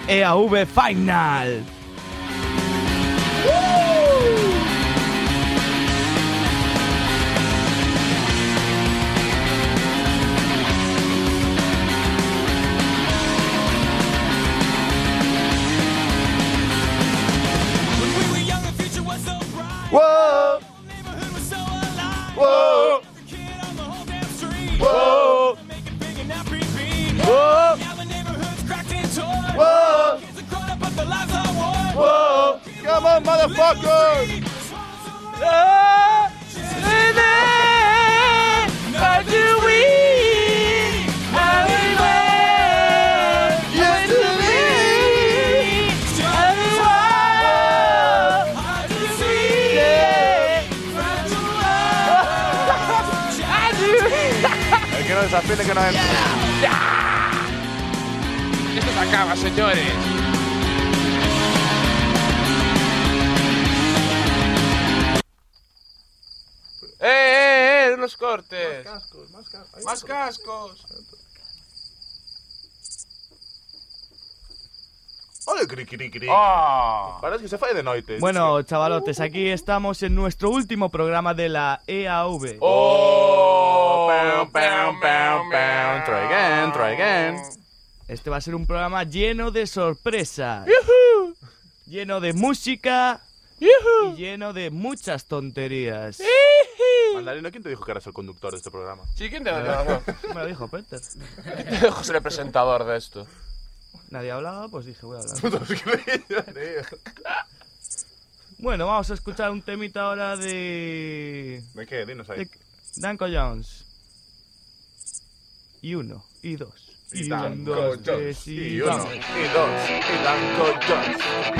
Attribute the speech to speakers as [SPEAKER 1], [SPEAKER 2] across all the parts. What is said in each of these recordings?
[SPEAKER 1] EAV Final.
[SPEAKER 2] Whoa! Whoa! Whoa! Whoa! Whoa! Whoa! Come on, motherfuckers! How do we? Que no desafile, que no entre.
[SPEAKER 3] Esto se acaba, señores. Unos cortes. Más cascos.
[SPEAKER 2] Ole, criquiriquiri.
[SPEAKER 3] Oh.
[SPEAKER 2] Parece que se fue de noite.
[SPEAKER 1] Bueno, chavalotes, aquí estamos en nuestro último programa de la EAV.
[SPEAKER 2] Oh, pam. Try again.
[SPEAKER 1] Este va a ser un programa lleno de sorpresas.
[SPEAKER 3] ¡Yuhu!
[SPEAKER 1] Lleno de música. Y lleno de muchas tonterías.
[SPEAKER 2] Mandarino, ¿quién te dijo que eras el conductor de este programa?
[SPEAKER 3] Sí, ¿quién te dijo?
[SPEAKER 1] Me lo dijo Peter.
[SPEAKER 3] ¿Quién te dijo ser el presentador de esto?
[SPEAKER 1] Nadie hablaba, pues dije, voy a hablar. Bueno, vamos a escuchar un temita ahora de...
[SPEAKER 2] ¿De qué? Dinos ahí.
[SPEAKER 1] de Danko Jones. Y 1, y 2.
[SPEAKER 2] Y
[SPEAKER 1] un,
[SPEAKER 2] Danko
[SPEAKER 1] dos,
[SPEAKER 2] Jones.
[SPEAKER 1] tres,
[SPEAKER 2] Y 1, y 2. Y Danko Jones.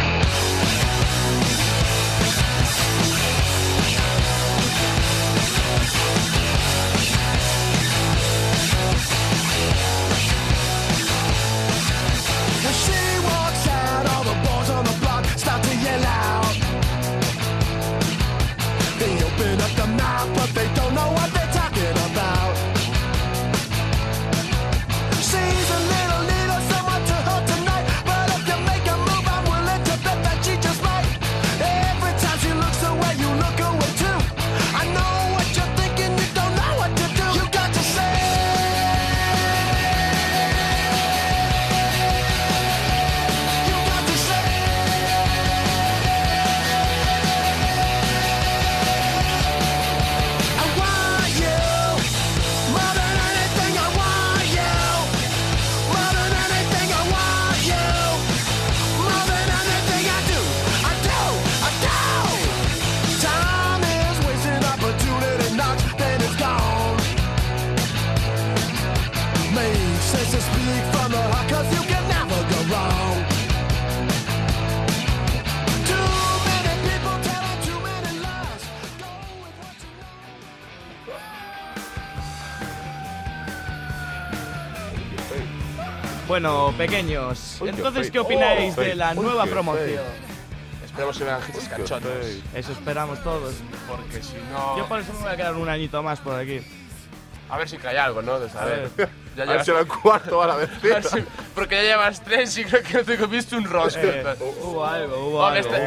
[SPEAKER 1] Bueno, pequeños,
[SPEAKER 2] Uy, qué
[SPEAKER 1] entonces,
[SPEAKER 2] fake.
[SPEAKER 1] ¿qué opináis
[SPEAKER 2] Oh,
[SPEAKER 1] de la
[SPEAKER 2] fake.
[SPEAKER 1] nueva
[SPEAKER 2] Uy, qué
[SPEAKER 1] promoción?
[SPEAKER 3] Esperemos que vean hits cachondos.
[SPEAKER 1] Eso esperamos todos.
[SPEAKER 3] Porque si no...
[SPEAKER 1] Yo por eso me voy a quedar un añito más por aquí.
[SPEAKER 3] A ver si cae algo, ¿no? De saber. Ya
[SPEAKER 2] A ver si era el cuarto a la vez.
[SPEAKER 3] Porque ya llevas 3 y creo que no te comiste un rostro.
[SPEAKER 1] Hubo algo.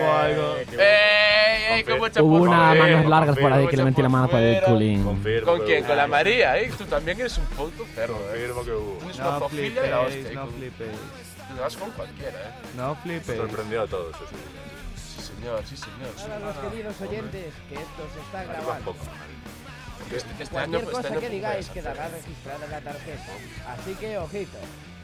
[SPEAKER 3] ¿Cómo
[SPEAKER 4] Hubo unas manos largas por ahí que le metí la mano por el culín.
[SPEAKER 2] Confirmo.
[SPEAKER 3] ¿Con quién? Con la María, ¿eh? Tú también eres un puto perro,
[SPEAKER 2] Confirmo que hubo.
[SPEAKER 3] Un
[SPEAKER 1] No
[SPEAKER 3] escozofilia de la hostia.
[SPEAKER 1] flipéis, no flipéis.
[SPEAKER 3] Te vas con cualquiera, ¿eh?
[SPEAKER 1] No flipéis.
[SPEAKER 2] Sorprendió a todos, eso.
[SPEAKER 3] Sí, señor, sí, señor.
[SPEAKER 5] Hola, los queridos oyentes, que esto se está
[SPEAKER 2] Arriba un
[SPEAKER 5] grabando.
[SPEAKER 2] poco.
[SPEAKER 3] Este año,
[SPEAKER 5] Cualquier cosa que digáis
[SPEAKER 3] puedes
[SPEAKER 5] quedará
[SPEAKER 3] hacer.
[SPEAKER 5] registrada en la tarjeta. Así que, ojito.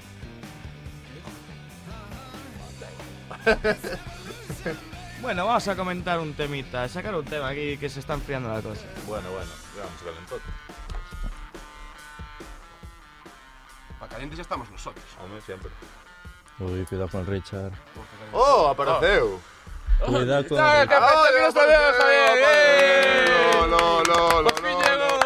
[SPEAKER 1] Bueno, vamos a comentar un temita, sacar un tema aquí que se está enfriando la cosa.
[SPEAKER 2] Bueno, veamos calentote.
[SPEAKER 3] Para calientes ya estamos nosotros.
[SPEAKER 2] Hombre, siempre.
[SPEAKER 4] Uy, cuidado con Richard.
[SPEAKER 2] ¡Oh, apareceu!
[SPEAKER 4] Cuidado con
[SPEAKER 3] ¡Ah,
[SPEAKER 4] Richard.
[SPEAKER 3] que está bien, Javier!
[SPEAKER 2] ¡Lo!
[SPEAKER 3] ¡Por fin llegó!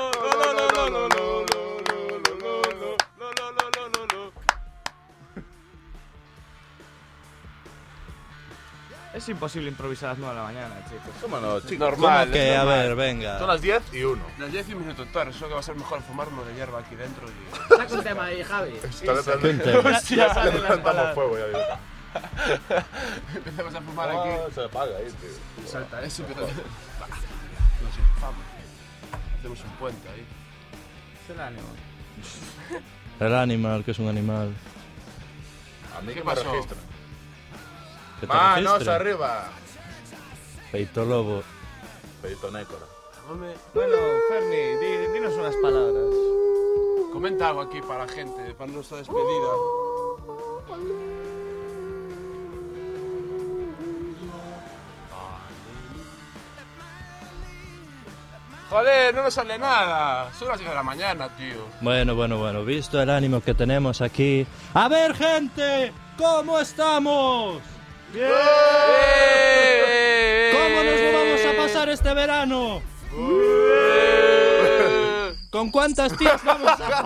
[SPEAKER 1] Es imposible improvisar a las 9 de la mañana, chicos.
[SPEAKER 2] ¿Cómo no, chicos?
[SPEAKER 3] Normal.
[SPEAKER 4] ¿Cómo que? A ver, venga.
[SPEAKER 2] Son las 10 y 1.
[SPEAKER 3] Las 10 y un minuto, Tor. Eso que va a ser mejor fumar uno de hierba aquí dentro y...
[SPEAKER 5] Saca un tema ahí, Javi.
[SPEAKER 2] Está
[SPEAKER 4] ¿Quién te?
[SPEAKER 1] Ya salen las
[SPEAKER 2] levantamos
[SPEAKER 1] palabras.
[SPEAKER 2] fuego, ya digo.
[SPEAKER 3] Empezamos a fumar aquí.
[SPEAKER 2] No, se apaga ahí, tío.
[SPEAKER 3] Salta eso, pero... Nos infamos. Hacemos un puente ahí.
[SPEAKER 1] Es el ánimo.
[SPEAKER 6] El animal, que es un animal.
[SPEAKER 2] A mí
[SPEAKER 3] ¿Qué
[SPEAKER 2] que me
[SPEAKER 3] pasó?
[SPEAKER 2] registran.
[SPEAKER 6] Que te
[SPEAKER 2] Manos
[SPEAKER 6] registren.
[SPEAKER 2] arriba.
[SPEAKER 6] Peito lobo.
[SPEAKER 2] Pedito nécora.
[SPEAKER 3] Hombre,
[SPEAKER 1] Bueno, Ferni, dinos unas palabras.
[SPEAKER 3] comenta algo aquí para la gente, para nuestra despedida. Joder, no nos sale nada. Son las 10 de la mañana, tío.
[SPEAKER 6] Bueno, visto el ánimo que tenemos aquí. ¡A ver, gente! ¿Cómo estamos? ¿Cómo nos lo vamos a pasar este verano? ¿Con cuántas tías vamos a...?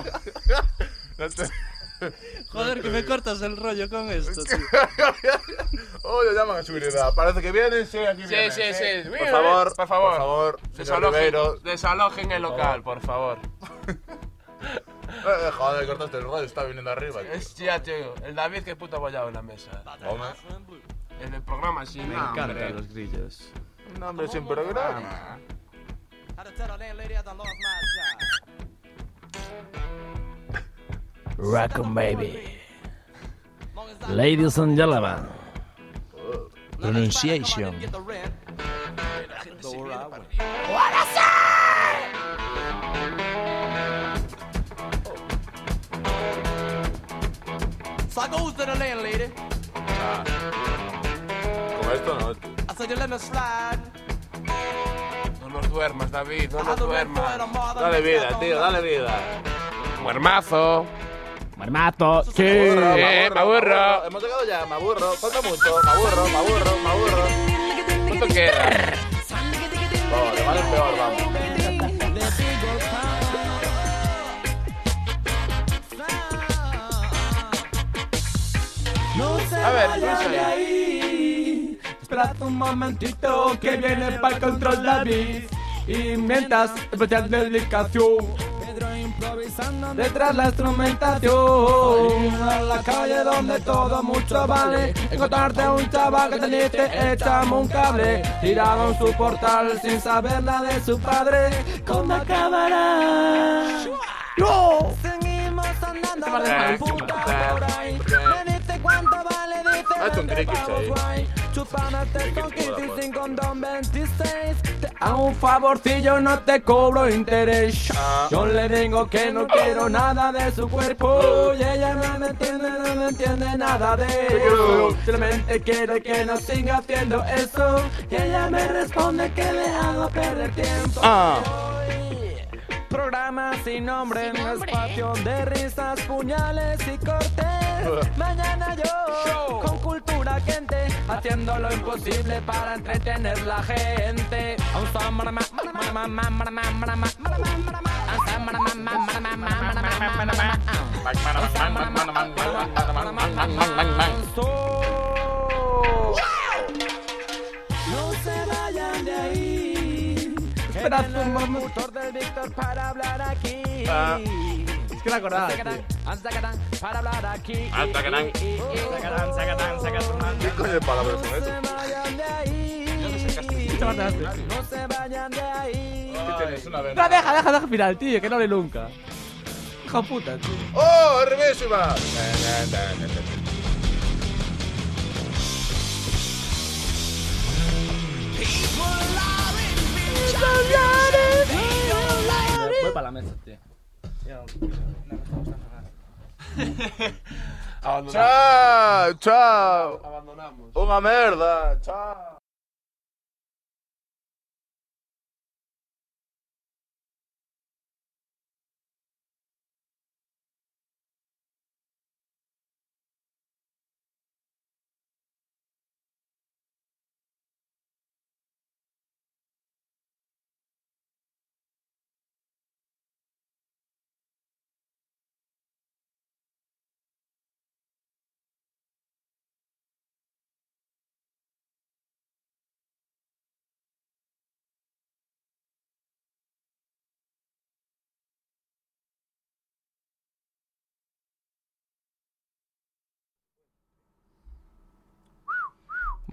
[SPEAKER 6] Joder, que me cortas el rollo con esto, tío.
[SPEAKER 2] Oh, ya llaman a seguridad. Parece que vienen, sí, aquí
[SPEAKER 3] Sí,
[SPEAKER 2] vienen.
[SPEAKER 3] sí, sí.
[SPEAKER 2] Por favor,
[SPEAKER 3] por favor.
[SPEAKER 2] Por favor, señor Ribeiro.
[SPEAKER 3] Desalojen el local, por favor.
[SPEAKER 2] Joder, cortaste el rollo, está viniendo arriba. tío.
[SPEAKER 3] Ya, tío. El David, que puto abollado en la mesa.
[SPEAKER 2] Hombre,
[SPEAKER 3] En el programa, sí.
[SPEAKER 1] Me encantan los grillos.
[SPEAKER 2] un hombre sin programa.
[SPEAKER 4] Raccoon Baby. Ladies and gentlemen.
[SPEAKER 6] Pronunciation.
[SPEAKER 7] So I goes to the landlady.
[SPEAKER 2] Con esto no, tío.
[SPEAKER 7] I said, you let me slide.
[SPEAKER 3] No nos duermas, David, no
[SPEAKER 7] I
[SPEAKER 3] nos
[SPEAKER 7] had the red
[SPEAKER 3] duermas.
[SPEAKER 7] boy, the mother,
[SPEAKER 2] Dale
[SPEAKER 7] and
[SPEAKER 2] vida,
[SPEAKER 7] the
[SPEAKER 2] tío, dale vida.
[SPEAKER 3] Muermazo.
[SPEAKER 4] Marmato. Sí.
[SPEAKER 3] Me aburro.
[SPEAKER 2] Hemos llegado ya, me aburro. Falta mucho, me aburro.
[SPEAKER 3] ¿Cuánto queda?
[SPEAKER 2] Oh, de mal en peor, vamos.
[SPEAKER 3] A ver, Luis,
[SPEAKER 4] Espérate un momentito que viene para el control David. Y mientras especial dedicación detrás la instrumentación a la calle donde todo mucho vale. Encontrarte a un chaval que te dice échame un cable, tirado en su portal sin saber nada de su padre. ¿Cómo acabará? ¡No! Seguimos andando de puta por ahí. Me dice cuánto vale, dice
[SPEAKER 2] Hazte un cricket ahí.
[SPEAKER 4] guay. Chupándote con 15 sin condón 26. Te hago un favorcillo, no te cobro interés. Yo le digo que no quiero nada de su cuerpo y ella no me entiende nada de eso. Simplemente quiere que no siga haciendo eso y ella me responde que le hago perder tiempo. Programa sin nombre, un espacio de risas, puñales y cortes. Mañana yo, con cultura quente, haciendo lo imposible para entretener la gente. No se vayan de ahí. Espera un motor del Víctor para hablar aquí. Es que la acordaba. Para hablar aquí.
[SPEAKER 1] Sacatán,
[SPEAKER 2] ¿Qué coño de palabras son
[SPEAKER 4] No se
[SPEAKER 2] estas?
[SPEAKER 4] vayan de ahí. No se vayan de ahí.
[SPEAKER 2] ¿Qué tienes? Una vena.
[SPEAKER 4] No, deja final, tío, que no le nunca. Hijo puta, tío.
[SPEAKER 2] ¡Oh, hermísima!
[SPEAKER 1] Voy para la mesa, tío.
[SPEAKER 2] Chao, chao.
[SPEAKER 3] abandonamos.
[SPEAKER 2] Una merda, chao.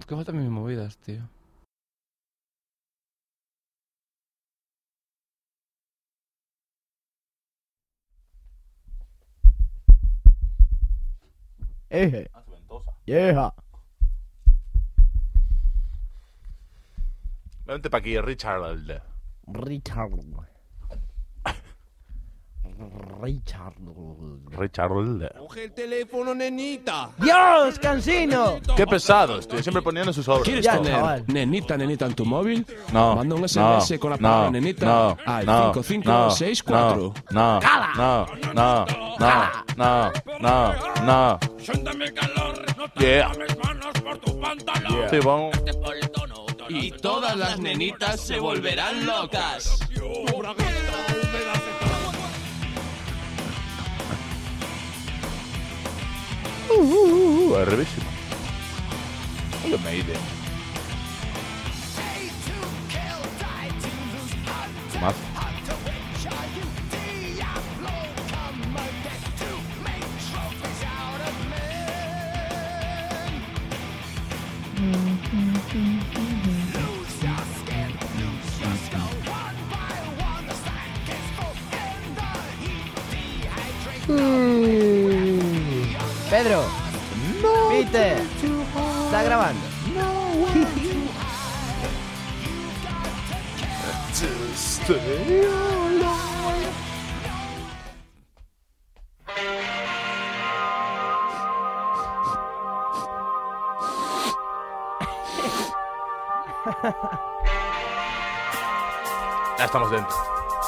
[SPEAKER 4] ¿Qué faltan mis movidas, tío?
[SPEAKER 5] Vieja.
[SPEAKER 2] Vente pa' aquí, Richard.
[SPEAKER 5] Richard.
[SPEAKER 7] Coge el teléfono, nenita.
[SPEAKER 5] ¡Dios, cansino!
[SPEAKER 2] Qué pesados, tío. Siempre poniendo sus obras.
[SPEAKER 4] ¿Quieres
[SPEAKER 5] Ya,
[SPEAKER 4] tener
[SPEAKER 5] chaval.
[SPEAKER 4] nenita en tu móvil?
[SPEAKER 2] No.
[SPEAKER 4] Manda un SMS con la palabra nenita al 5564.
[SPEAKER 2] No. Yeah. Sí, vamos.
[SPEAKER 7] Y todas las nenitas se volverán locas.
[SPEAKER 2] Arribísimo. Oye, me iré. Más.
[SPEAKER 5] Pedro. Peter. Está grabando.
[SPEAKER 2] Ya estamos dentro.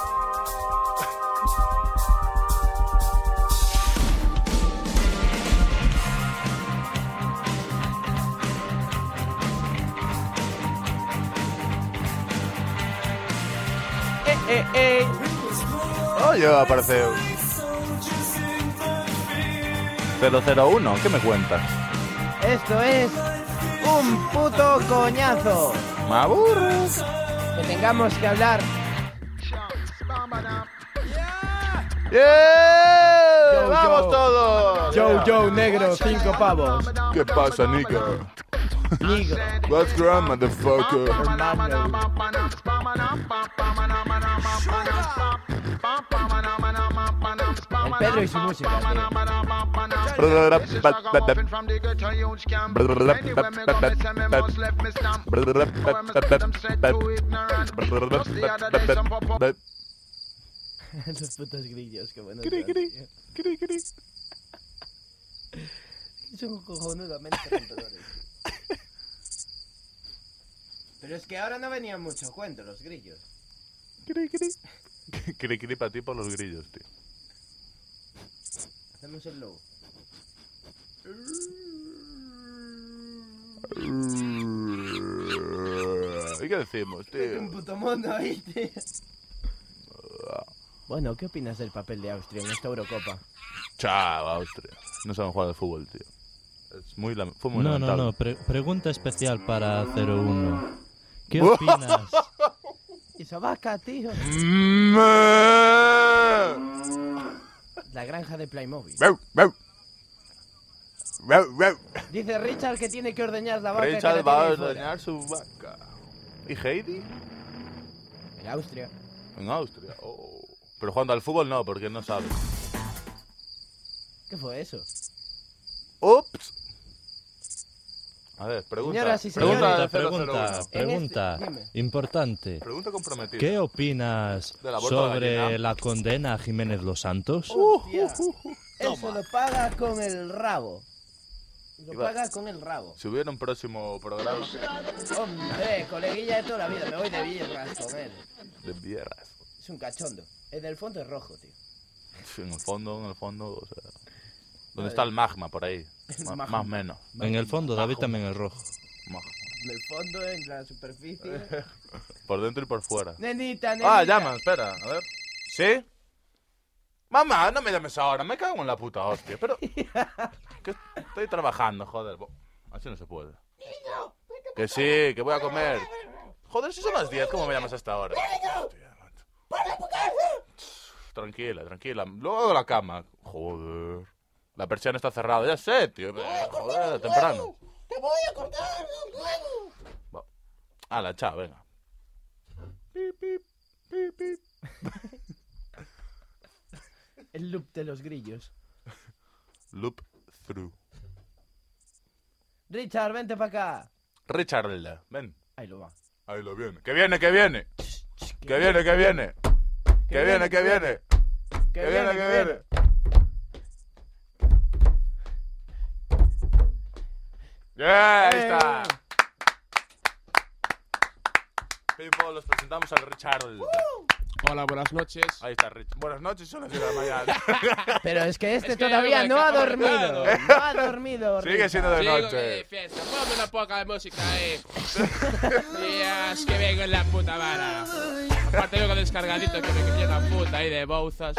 [SPEAKER 2] Oye, apareceu 001, ¿qué me cuentas?
[SPEAKER 5] Esto es un puto coñazo.
[SPEAKER 2] Me aburres.
[SPEAKER 5] Que tengamos que hablar.
[SPEAKER 2] ¡Yeah!
[SPEAKER 5] Yo,
[SPEAKER 2] ¡Vamos
[SPEAKER 5] yo.
[SPEAKER 2] todos!
[SPEAKER 5] Joe, negro, 5 pavos.
[SPEAKER 2] ¿Qué pasa, nigga?
[SPEAKER 5] Negro,
[SPEAKER 2] What's grand, motherfucker?
[SPEAKER 5] hermano. El Pedro y su música, tío. Los putos grillos, qué buenos. Son cojonudamente rompedores. Pero es que ahora no venían mucho cuento los grillos.
[SPEAKER 2] Cri para ti por los grillos, tío.
[SPEAKER 5] Hacemos el logo.
[SPEAKER 2] ¿Y qué decimos, tío?
[SPEAKER 5] Un puto mundo ahí, tío. Bueno, ¿qué opinas del papel de Austria en esta Eurocopa?
[SPEAKER 2] Chao, Austria. No saben jugar de fútbol, tío. Fue muy
[SPEAKER 6] No,
[SPEAKER 2] lamentable.
[SPEAKER 6] pregunta especial para 01. ¿Qué opinas?
[SPEAKER 5] Y esa vaca, tío. La granja de Playmobil. Dice Richard que tiene que ordeñar la vaca.
[SPEAKER 2] Richard
[SPEAKER 5] que
[SPEAKER 2] va a
[SPEAKER 5] la tiene ahí
[SPEAKER 2] ordeñar su vaca. ¿Y Heidi?
[SPEAKER 5] fuera. En Austria.
[SPEAKER 2] En Austria. Oh. Pero jugando al fútbol no, porque no sabe.
[SPEAKER 5] ¿Qué fue eso?
[SPEAKER 2] Ups. A ver, pregunta.
[SPEAKER 5] Señoras y
[SPEAKER 2] pregunta
[SPEAKER 5] señores.
[SPEAKER 6] Pregunta
[SPEAKER 5] dime.
[SPEAKER 6] importante.
[SPEAKER 2] Pregunta comprometida.
[SPEAKER 6] ¿Qué opinas
[SPEAKER 2] De la bolsa de
[SPEAKER 6] sobre
[SPEAKER 2] gallina.
[SPEAKER 6] la condena a Jiménez Los Santos?
[SPEAKER 5] Hostia. Eso lo paga con el rabo. Lo
[SPEAKER 2] Iba.
[SPEAKER 5] paga con el rabo.
[SPEAKER 2] Si hubiera un próximo programa
[SPEAKER 5] Hombre, coleguilla de toda la vida. Me voy de birras con él.
[SPEAKER 2] de vierras.
[SPEAKER 5] Es un cachondo. El del fondo es rojo, tío.
[SPEAKER 2] En el fondo, o sea... ¿Dónde está el magma por ahí? Más o menos.
[SPEAKER 6] En el fondo, David también es rojo.
[SPEAKER 2] Magma.
[SPEAKER 5] En el fondo, en la superficie.
[SPEAKER 2] Por dentro y por fuera.
[SPEAKER 5] Nenita, nenita.
[SPEAKER 2] Ah, llama, espera, a ver. ¿Sí? Mamá, no me llames ahora, me cago en la puta hostia, pero... que estoy trabajando, joder. Así no se puede. Que sí, que voy a comer. Joder, si son las 10, ¿cómo me llamas hasta ahora? Hostia, macho. Tranquila, tranquila. Luego hago la cama. Joder. La persiana está cerrada, ya sé, tío. Joder, temprano.
[SPEAKER 8] ¿Qué
[SPEAKER 5] ¡Te voy a cortar los huevos!
[SPEAKER 2] Hala, chao, venga. Pip, pip, pip, pip.
[SPEAKER 5] El loop de los grillos.
[SPEAKER 2] Loop through.
[SPEAKER 5] Richard, vente para acá.
[SPEAKER 2] Richard, ven.
[SPEAKER 5] Ahí lo va.
[SPEAKER 2] Ahí lo viene. ¡Que viene, que viene! ¡Que viene, que viene! ¡Que viene, que viene! ¡Que viene, que viene! ¡Yeah! Ahí está. People, los presentamos al Richard.
[SPEAKER 3] Hola, buenas noches.
[SPEAKER 2] Ahí está Rich. Buenas noches, son las 10 de la mañana.
[SPEAKER 5] Pero es que este
[SPEAKER 3] Es que
[SPEAKER 5] todavía
[SPEAKER 3] yo
[SPEAKER 5] no
[SPEAKER 3] me
[SPEAKER 5] ha
[SPEAKER 3] acabo de
[SPEAKER 5] dormido.
[SPEAKER 3] entrar.
[SPEAKER 5] No ha dormido.
[SPEAKER 2] Sigue
[SPEAKER 5] Richard.
[SPEAKER 2] siendo de
[SPEAKER 3] Digo que
[SPEAKER 2] noche.
[SPEAKER 3] de fiesta. Ponme una poca de música, Dios, que vengo en la puta vara. Aparte vengo descargadito que me quería una puta ahí de bouzas.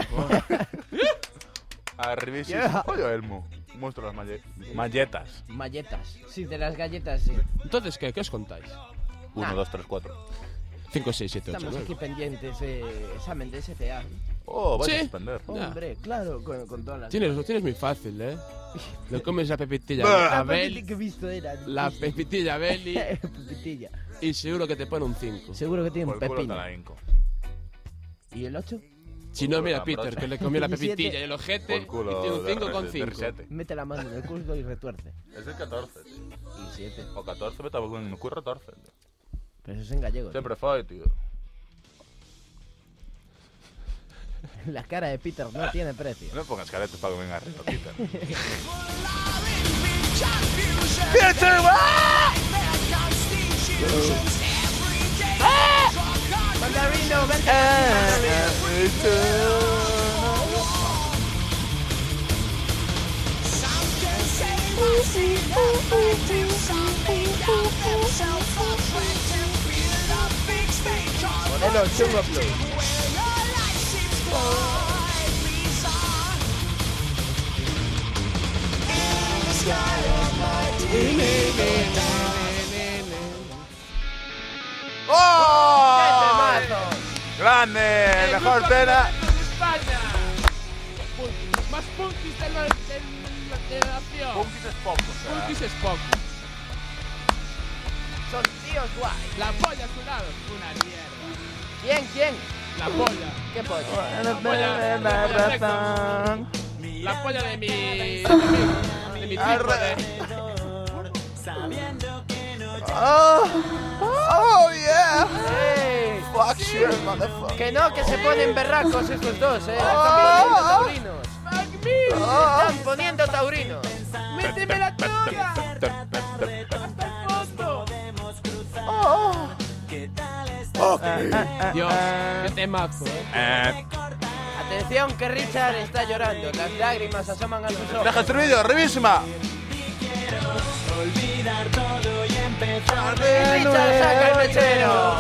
[SPEAKER 2] Arribísimo.
[SPEAKER 5] Yeah.
[SPEAKER 2] Oye, Elmo. Muestro las malletas.
[SPEAKER 5] Malletas. Sí, de las galletas, sí.
[SPEAKER 3] Entonces, ¿qué os contáis?
[SPEAKER 2] 1, 2, 3, 4.
[SPEAKER 3] 5, 6, 7, 8,
[SPEAKER 5] Estamos
[SPEAKER 3] 9.
[SPEAKER 5] aquí pendientes de examen de SPA.
[SPEAKER 2] Oh, vas
[SPEAKER 3] ¿Sí?
[SPEAKER 2] a suspender.
[SPEAKER 5] Hombre, claro, con todas las...
[SPEAKER 3] Lo tienes muy fácil, Le comes la pepitilla
[SPEAKER 2] Bah.
[SPEAKER 3] a Beli,
[SPEAKER 5] que he visto era...
[SPEAKER 3] la pepitilla a Beli
[SPEAKER 5] Pepitilla.
[SPEAKER 3] y seguro que te pone un 5.
[SPEAKER 5] Seguro que tiene
[SPEAKER 2] Por
[SPEAKER 5] un
[SPEAKER 2] el culo te
[SPEAKER 5] pepino.
[SPEAKER 2] la hinco.
[SPEAKER 5] ¿Y el 8?
[SPEAKER 3] Si no, mira
[SPEAKER 2] la
[SPEAKER 3] Peter,
[SPEAKER 2] brocha.
[SPEAKER 3] que le comió la
[SPEAKER 5] Y siete.
[SPEAKER 3] pepitilla y el ojete
[SPEAKER 2] Por
[SPEAKER 3] y
[SPEAKER 2] culo
[SPEAKER 3] tiene un
[SPEAKER 2] de
[SPEAKER 3] 5 con
[SPEAKER 2] de
[SPEAKER 3] 5.
[SPEAKER 2] risete.
[SPEAKER 5] Mete la mano en el culo y retuerce.
[SPEAKER 2] Es el 14, tío.
[SPEAKER 5] Y 7.
[SPEAKER 2] O 14, vete con el curro 14, tío.
[SPEAKER 5] Pero eso es en gallego.
[SPEAKER 2] Siempre fue, tío.
[SPEAKER 5] tío. La cara de Peter no tiene precio.
[SPEAKER 2] No me pongas caretas para que venga arriba, Peter.
[SPEAKER 5] Mandarino, vente. Ponelo chungo plus.
[SPEAKER 2] ¡Oh! ¡Grande! ¡Mejor pena!
[SPEAKER 3] España. Más punkis de la nación.
[SPEAKER 2] Punkis es poco, o sea.
[SPEAKER 3] Punkis es poco.
[SPEAKER 5] Son tíos guay.
[SPEAKER 3] La polla a su lado. Una mierda.
[SPEAKER 5] ¿Quién?
[SPEAKER 3] La polla.
[SPEAKER 5] ¿Qué pollo?
[SPEAKER 3] La polla de mi trípode.
[SPEAKER 2] ¡Oh, yeah!
[SPEAKER 5] ¡Ey!
[SPEAKER 2] ¡Fuck you, motherfucker!
[SPEAKER 5] Que no, que se ponen berracos estos dos, Están poniendo taurinos.
[SPEAKER 3] Fuck me.
[SPEAKER 5] Están poniendo taurinos.
[SPEAKER 3] ¡Méteme la toga! ¡Hasta el fondo! Dios, qué temazo.
[SPEAKER 5] Atención que Richard está llorando. Las lágrimas asoman a sus ojos.
[SPEAKER 2] ¡Deja este vídeo, revísima!
[SPEAKER 5] Richard saca el mechero.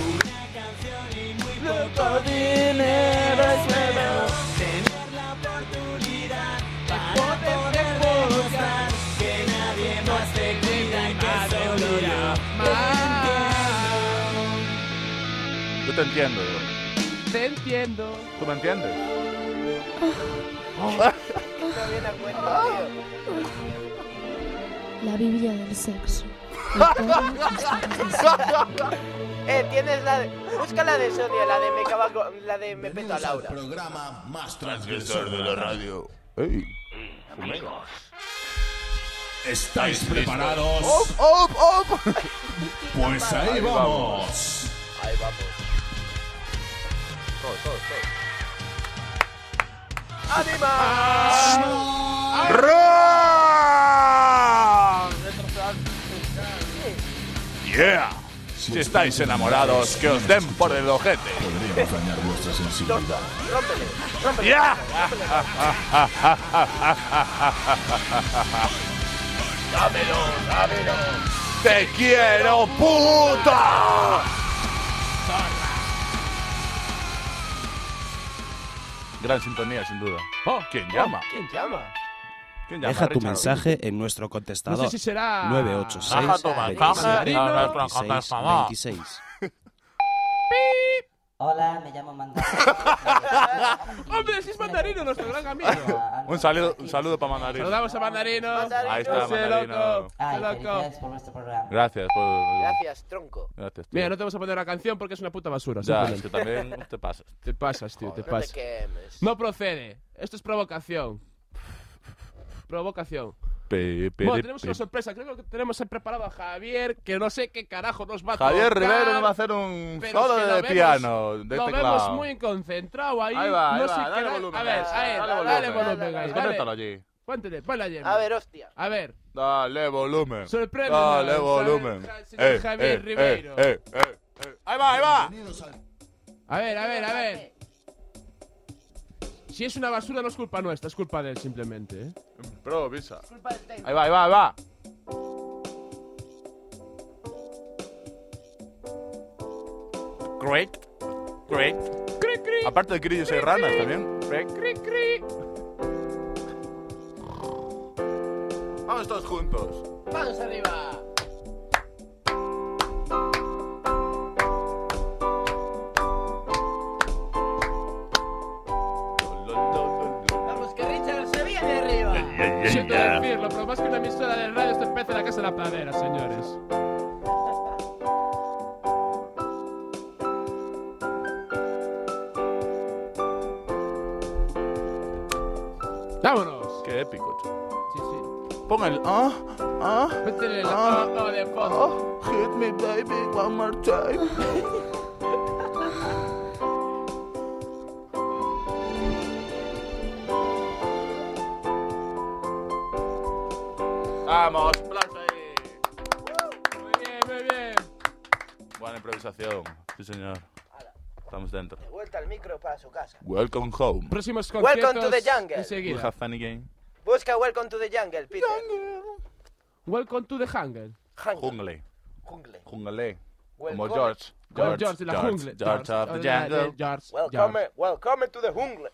[SPEAKER 2] Yo te entiendo, yo.
[SPEAKER 3] Te entiendo.
[SPEAKER 2] ¿Tú me entiendes?
[SPEAKER 5] Está bien a cuenta, tío.
[SPEAKER 8] La Biblia del sexo.
[SPEAKER 5] Tienes la de... Busca la de Sonia, la de me peto a Laura.
[SPEAKER 7] Programa más
[SPEAKER 2] Transgresor de la radio. ¡Ey!
[SPEAKER 7] Amigos, ¿estáis preparados?
[SPEAKER 2] ¡Op!
[SPEAKER 7] Pues ahí vamos.
[SPEAKER 5] Ahí vamos.
[SPEAKER 2] Todo.
[SPEAKER 5] ¡Anima!
[SPEAKER 2] ¡Ron! ¡Yeah! Si estáis enamorados, que os den por el ojete.
[SPEAKER 7] Podríamos dañar vuestra sensibilidad.
[SPEAKER 5] Rómpele.
[SPEAKER 2] ¡Ya! ¡Dámelo! ¡Te quiero, puta! Gran sintonía, sin duda.
[SPEAKER 3] Oh,
[SPEAKER 2] ¿Quién llama?
[SPEAKER 5] ¿Quién llama?
[SPEAKER 2] ¿Quién llama?
[SPEAKER 9] Deja tu
[SPEAKER 2] Richard?
[SPEAKER 9] mensaje en nuestro contestador.
[SPEAKER 3] No sé si será...
[SPEAKER 9] 986
[SPEAKER 2] Deja tu mensaje en nuestro
[SPEAKER 9] 26
[SPEAKER 2] contestador.
[SPEAKER 9] 26.
[SPEAKER 8] Hola, me llamo Mandarino.
[SPEAKER 3] ¡Hombre, sí es Mandarino, nuestro gran amigo!
[SPEAKER 2] Un saludo para Mandarino.
[SPEAKER 3] Saludamos a Mandarino.
[SPEAKER 2] Ahí está,
[SPEAKER 3] Ese
[SPEAKER 2] Mandarino.
[SPEAKER 3] loco.
[SPEAKER 8] Ay,
[SPEAKER 3] Ese loco.
[SPEAKER 8] felicidades por vuestro programa.
[SPEAKER 2] Gracias.
[SPEAKER 5] Gracias, tronco.
[SPEAKER 2] Gracias, tío.
[SPEAKER 3] Mira, no te vamos a poner una canción porque es una puta basura.
[SPEAKER 2] Ya, es
[SPEAKER 3] simplemente.
[SPEAKER 2] que también te pasas.
[SPEAKER 3] Te pasas, tío, te
[SPEAKER 5] No te
[SPEAKER 3] pasas.
[SPEAKER 5] quemes.
[SPEAKER 3] No procede. Esto es provocación. Provocación. Bueno, tenemos una sorpresa. Creo que tenemos preparado a Javier, que no sé qué carajo nos va a
[SPEAKER 2] Javier
[SPEAKER 3] tocar,
[SPEAKER 2] Rivero nos va a hacer un
[SPEAKER 3] pero
[SPEAKER 2] solo
[SPEAKER 3] es que
[SPEAKER 2] de
[SPEAKER 3] lo vemos-
[SPEAKER 2] piano, de
[SPEAKER 3] Lo
[SPEAKER 2] teclado.
[SPEAKER 3] vemos muy concentrado ahí.
[SPEAKER 2] Ahí va,
[SPEAKER 3] no sé
[SPEAKER 2] dale
[SPEAKER 3] qué
[SPEAKER 2] volumen.
[SPEAKER 3] A ver, dale volumen ahí.
[SPEAKER 2] Conéctalo
[SPEAKER 3] Vale.
[SPEAKER 2] allí.
[SPEAKER 3] Cuéntale, ponle allí.
[SPEAKER 5] A ver, hostia.
[SPEAKER 3] A ver.
[SPEAKER 2] Dale volumen.
[SPEAKER 3] Sorpréndenos,
[SPEAKER 2] Dale volumen.
[SPEAKER 3] señor Javier Ribeiro.
[SPEAKER 2] Ahí va, ahí va.
[SPEAKER 3] A ver. Si es una basura no es culpa nuestra, es culpa de él simplemente, ¿eh?
[SPEAKER 2] Improvisa.
[SPEAKER 5] Culpa del técnico.
[SPEAKER 2] Ahí va, ahí va, ahí va. Great.
[SPEAKER 3] Cri, cri.
[SPEAKER 2] Aparte de grillos hay ranas también.
[SPEAKER 3] Cri, cri.
[SPEAKER 2] Vamos todos juntos.
[SPEAKER 5] ¡Manos arriba! Vamos, que Richard se viene arriba.
[SPEAKER 3] Siento decirlo, pero más que una emisora de radio, este pez en la casa de la pradera, señores. ¡Vámonos!
[SPEAKER 2] Qué épico, chaval.
[SPEAKER 3] Sí, sí.
[SPEAKER 2] Pon el
[SPEAKER 3] Métele la de fondo.
[SPEAKER 2] hit me baby one more time. Vamos, aplauso ahí.
[SPEAKER 3] Muy bien.
[SPEAKER 2] Buena improvisación, sí señor. Estamos dentro.
[SPEAKER 5] De vuelta al micro para su casa.
[SPEAKER 2] Welcome home.
[SPEAKER 3] Próximos conciertos
[SPEAKER 5] Welcome to the jungle.
[SPEAKER 2] We
[SPEAKER 3] enseguida.
[SPEAKER 2] have funny game.
[SPEAKER 5] Busca Welcome to the Jungle, Peter.
[SPEAKER 3] Welcome to the jungle.
[SPEAKER 5] Jungle.
[SPEAKER 2] Jungle.
[SPEAKER 5] Jungle.
[SPEAKER 2] Jungle. Como
[SPEAKER 5] Welcome.
[SPEAKER 2] George.
[SPEAKER 3] Como George de la jungle.
[SPEAKER 2] George of the jungle.
[SPEAKER 3] George.
[SPEAKER 5] Welcome to the jungle.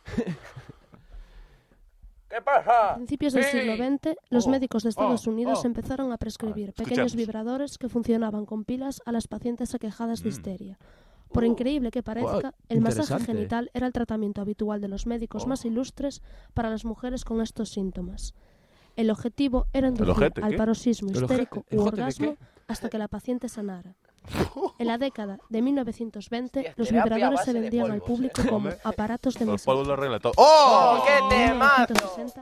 [SPEAKER 5] ¿Qué pasa?
[SPEAKER 10] A principios del siglo XX, los médicos de Estados Unidos empezaron a prescribir pequeños
[SPEAKER 2] escuchemos.
[SPEAKER 10] vibradores que funcionaban con pilas a las pacientes aquejadas de histeria. Por increíble que parezca, el masaje
[SPEAKER 3] interesante.
[SPEAKER 10] genital era el tratamiento habitual de los médicos más ilustres para las mujeres con estos síntomas. El objetivo era inducir
[SPEAKER 2] ojete,
[SPEAKER 10] al
[SPEAKER 2] qué?
[SPEAKER 10] paroxismo
[SPEAKER 3] ¿El
[SPEAKER 10] histérico
[SPEAKER 3] ojete? ¿El
[SPEAKER 10] u
[SPEAKER 3] jote de
[SPEAKER 10] orgasmo
[SPEAKER 3] qué?
[SPEAKER 10] hasta que la paciente sanara. En la década de 1920,
[SPEAKER 5] Hostia,
[SPEAKER 10] los
[SPEAKER 5] terapia a
[SPEAKER 10] vibradores
[SPEAKER 5] base
[SPEAKER 10] se
[SPEAKER 5] de
[SPEAKER 10] vendían al
[SPEAKER 5] polvos,
[SPEAKER 10] público como aparatos de
[SPEAKER 2] Los
[SPEAKER 10] masaje.
[SPEAKER 2] polvos lo arregla todo. ¡Oh!
[SPEAKER 5] ¡Oh, qué
[SPEAKER 10] En
[SPEAKER 5] temazo!
[SPEAKER 10] 1960,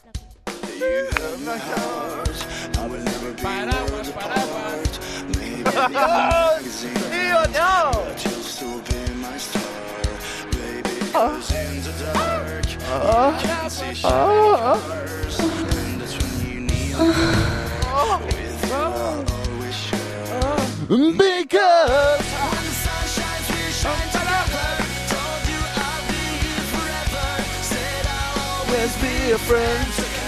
[SPEAKER 3] Paraguas, paraguas.
[SPEAKER 5] ¡Dios! ¡Tío, no!
[SPEAKER 2] Because let's be a friend.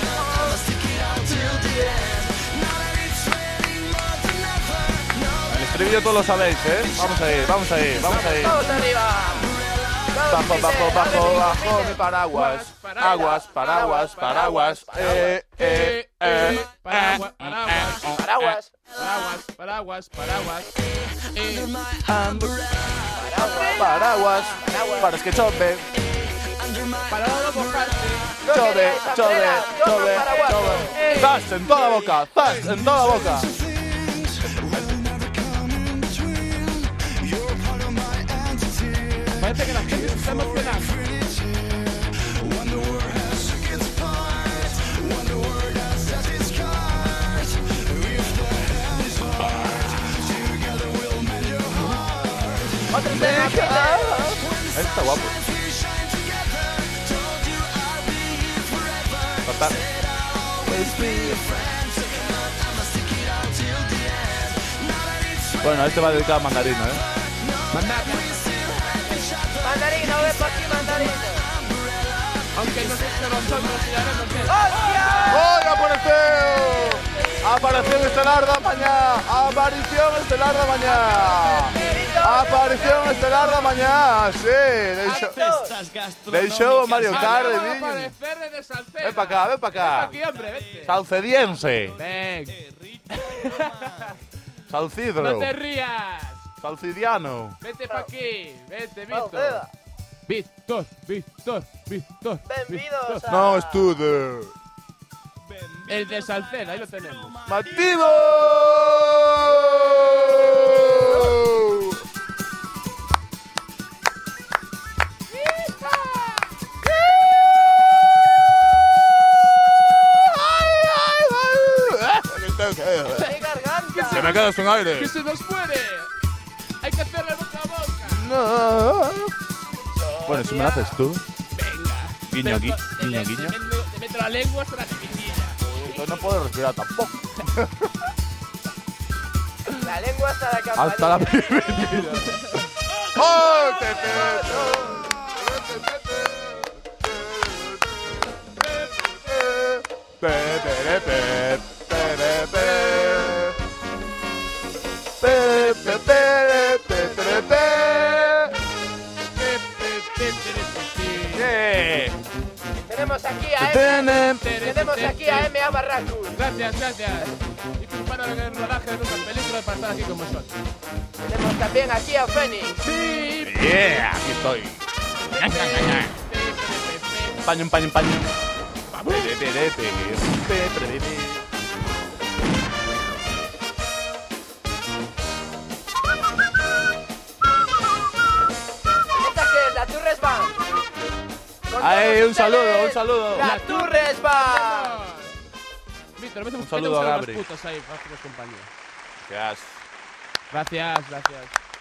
[SPEAKER 2] El estribillo todos lo sabéis, ¿eh? Vamos ahí, vamos ahí, vamos ahí.
[SPEAKER 5] ¡Vamos arriba!
[SPEAKER 2] Bajo, bajo, bajo, bajo mi paraguas. Aguas, paraguas, paraguas.
[SPEAKER 3] Paraguas, paraguas.
[SPEAKER 5] Paraguas.
[SPEAKER 3] Paraguas, paraguas.
[SPEAKER 2] Paraguas. Para que chove.
[SPEAKER 3] Para no mojarte.
[SPEAKER 2] Chove, chove, chove, chove. Zas en toda boca, zas en toda boca.
[SPEAKER 3] Parece que la gente se está emocionando.
[SPEAKER 5] Otro tema, Peter.
[SPEAKER 2] Está guapo. Cortar. Bueno, este va dedicado a Mandarino, ¿eh?
[SPEAKER 5] Mandarino, ven por aquí, mandarino.
[SPEAKER 3] Aunque no sé si nosotros tiraremos bien.
[SPEAKER 5] ¡Hostia!
[SPEAKER 2] ¡Oh, apareceu! Aparición estelar da mañá. Aparición estelar da mañá. Aparición estelar da mañá. Sí, deixou Mario Kart de Viño.
[SPEAKER 3] Aparecer de Salcedo.
[SPEAKER 2] Ven pa' acá, ven pa' acá.
[SPEAKER 3] Aquí, hombre, vete.
[SPEAKER 2] Salcediense.
[SPEAKER 3] Ven.
[SPEAKER 2] Salcidro.
[SPEAKER 3] No te rías.
[SPEAKER 2] Salcidiano.
[SPEAKER 3] Vete pa' aquí. Vete, Víctor.
[SPEAKER 5] Salceda.
[SPEAKER 3] Víctor.
[SPEAKER 5] Benvidos a...
[SPEAKER 2] No estude.
[SPEAKER 3] El de Salceda, ahí lo tenemos.
[SPEAKER 2] ¡Mativo!
[SPEAKER 5] ¡Qué garganta!
[SPEAKER 2] Se me queda sin aire.
[SPEAKER 3] ¡Que se nos muere! Hay que hacerle boca a boca.
[SPEAKER 2] No. Bueno, si me lo haces tú.
[SPEAKER 3] Venga.
[SPEAKER 2] Guiño,
[SPEAKER 3] Pero
[SPEAKER 2] guiño, guiño.
[SPEAKER 3] Te meto la lengua hasta la espinilla.
[SPEAKER 2] Yo no puedo respirar tampoco.
[SPEAKER 5] La lengua hasta la campanilla.
[SPEAKER 2] Hasta la primera. ¡Oh,
[SPEAKER 5] Tenemos aquí a M. Tenemos aquí a M.A. Barracus.
[SPEAKER 3] Gracias. Y tú para el rodaje de nuestras películas para estar aquí con vosotros.
[SPEAKER 5] Tenemos también aquí a Fénix.
[SPEAKER 3] Sí.
[SPEAKER 2] Yeah, aquí estoy. Paño.
[SPEAKER 5] ¿Esta qué es? La Turres Band. Con
[SPEAKER 2] Ay,
[SPEAKER 5] todos
[SPEAKER 2] un saludo,
[SPEAKER 5] ustedes,
[SPEAKER 2] un saludo.
[SPEAKER 5] La Turres Band.
[SPEAKER 3] Víctor, vete
[SPEAKER 2] Un saludo a Gabri.
[SPEAKER 3] putos ahí para hacernos compañía.
[SPEAKER 2] Gracias.
[SPEAKER 3] Gracias.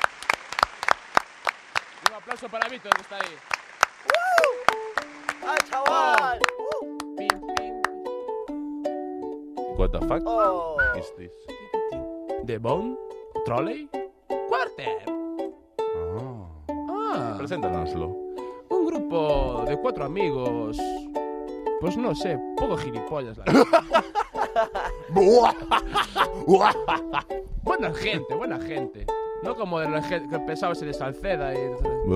[SPEAKER 3] Un aplauso para Víctor que está ahí.
[SPEAKER 5] ¡Ah, chaval!
[SPEAKER 3] Pim.
[SPEAKER 2] What the fuck
[SPEAKER 5] Oh.
[SPEAKER 2] is this?
[SPEAKER 3] The Bone, Trolley, Quarter. Ah,
[SPEAKER 2] Preséntanoslo.
[SPEAKER 3] un grupo de 4 amigos. Pues no sé, poco gilipollas. La verdad. Buena gente. No como de la gente que pensabas en Salceda y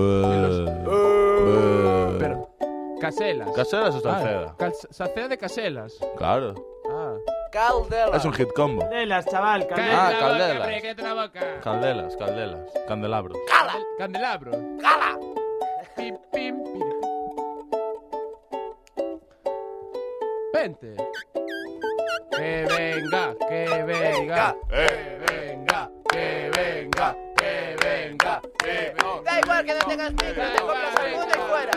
[SPEAKER 3] pero Caselas.
[SPEAKER 2] ¿Caselas o Salceda?
[SPEAKER 3] Salceda de Caselas.
[SPEAKER 2] Claro.
[SPEAKER 3] Ah.
[SPEAKER 5] Caldela.
[SPEAKER 2] Es un hit combo.
[SPEAKER 1] Candelas, chaval,
[SPEAKER 3] Cállate
[SPEAKER 1] candelas.
[SPEAKER 3] la
[SPEAKER 2] Caldelas.
[SPEAKER 3] boca, hombre, cállate la boca.
[SPEAKER 2] Caldelas. Candelabros.
[SPEAKER 3] Candelabro.
[SPEAKER 5] ¡Cala!
[SPEAKER 3] Pim, pim, pim. Vente. Que venga.
[SPEAKER 5] Da igual que no tengas micro, te compras el mundo y fuera.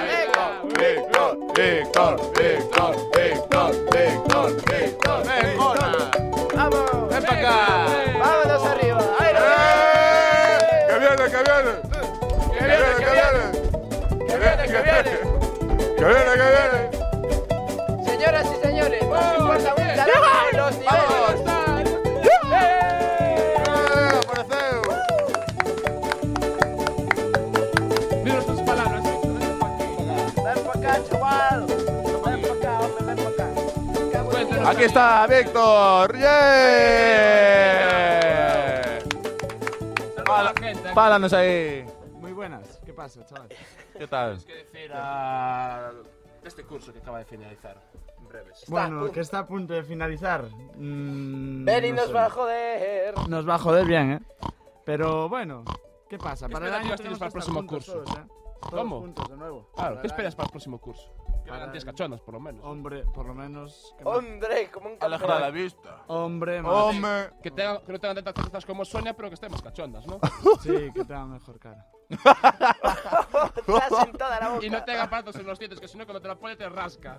[SPEAKER 2] Víctor.
[SPEAKER 5] ¡Vamos!
[SPEAKER 2] Ven para acá.
[SPEAKER 5] ¡Vámonos arriba! ¡Ay, no!
[SPEAKER 2] Que viene.
[SPEAKER 5] Señoras y señores, nos importa un carajo los niveles.
[SPEAKER 3] Mira tus palabras, Víctor.
[SPEAKER 5] Ven pa' acá, chaval. Ven pa' acá, hombre, ven pa' acá. Cago en Dios.
[SPEAKER 2] Aquí está Víctor. ¡Yeah!
[SPEAKER 3] Saluda a la gente.
[SPEAKER 2] Pálanos ahí.
[SPEAKER 1] Muy buenas. ¿Qué pasa, chaval?
[SPEAKER 2] ¿Qué tal?
[SPEAKER 3] ¿Qué decir a este curso que acaba de finalizar? En breves.
[SPEAKER 1] Bueno, que está a punto de finalizar.
[SPEAKER 5] Ven y
[SPEAKER 1] no
[SPEAKER 5] nos
[SPEAKER 1] sé.
[SPEAKER 5] va a joder.
[SPEAKER 1] Nos va a joder bien, ¿eh? Pero bueno, ¿qué pasa? Para el año
[SPEAKER 3] expectativas tienes
[SPEAKER 1] tenemos
[SPEAKER 3] para el
[SPEAKER 1] que estar
[SPEAKER 3] próximo
[SPEAKER 1] juntos
[SPEAKER 3] curso?
[SPEAKER 1] todos, ¿eh? Todos
[SPEAKER 3] ¿Cómo?
[SPEAKER 1] juntos de nuevo.
[SPEAKER 3] Claro,
[SPEAKER 1] Para
[SPEAKER 3] ¿qué
[SPEAKER 1] el
[SPEAKER 3] esperas
[SPEAKER 1] año.
[SPEAKER 3] para el próximo curso? Que
[SPEAKER 1] Para
[SPEAKER 3] garantías
[SPEAKER 1] el-
[SPEAKER 3] cachonas, por lo menos.
[SPEAKER 1] Hombre, por lo menos... que
[SPEAKER 5] Hombre, como un
[SPEAKER 2] Alegra la
[SPEAKER 5] campeón.
[SPEAKER 2] vista.
[SPEAKER 1] Hombre, madre.
[SPEAKER 2] Hombre.
[SPEAKER 3] Que no tengan tantas cosas como Sonia, pero que estén más cachondas, ¿no?
[SPEAKER 1] Sí, que tenga mejor cara.
[SPEAKER 5] Estás en toda la boca.
[SPEAKER 3] Y no tenga aparatos en los dientes, que si no, cuando te la pone te rasca.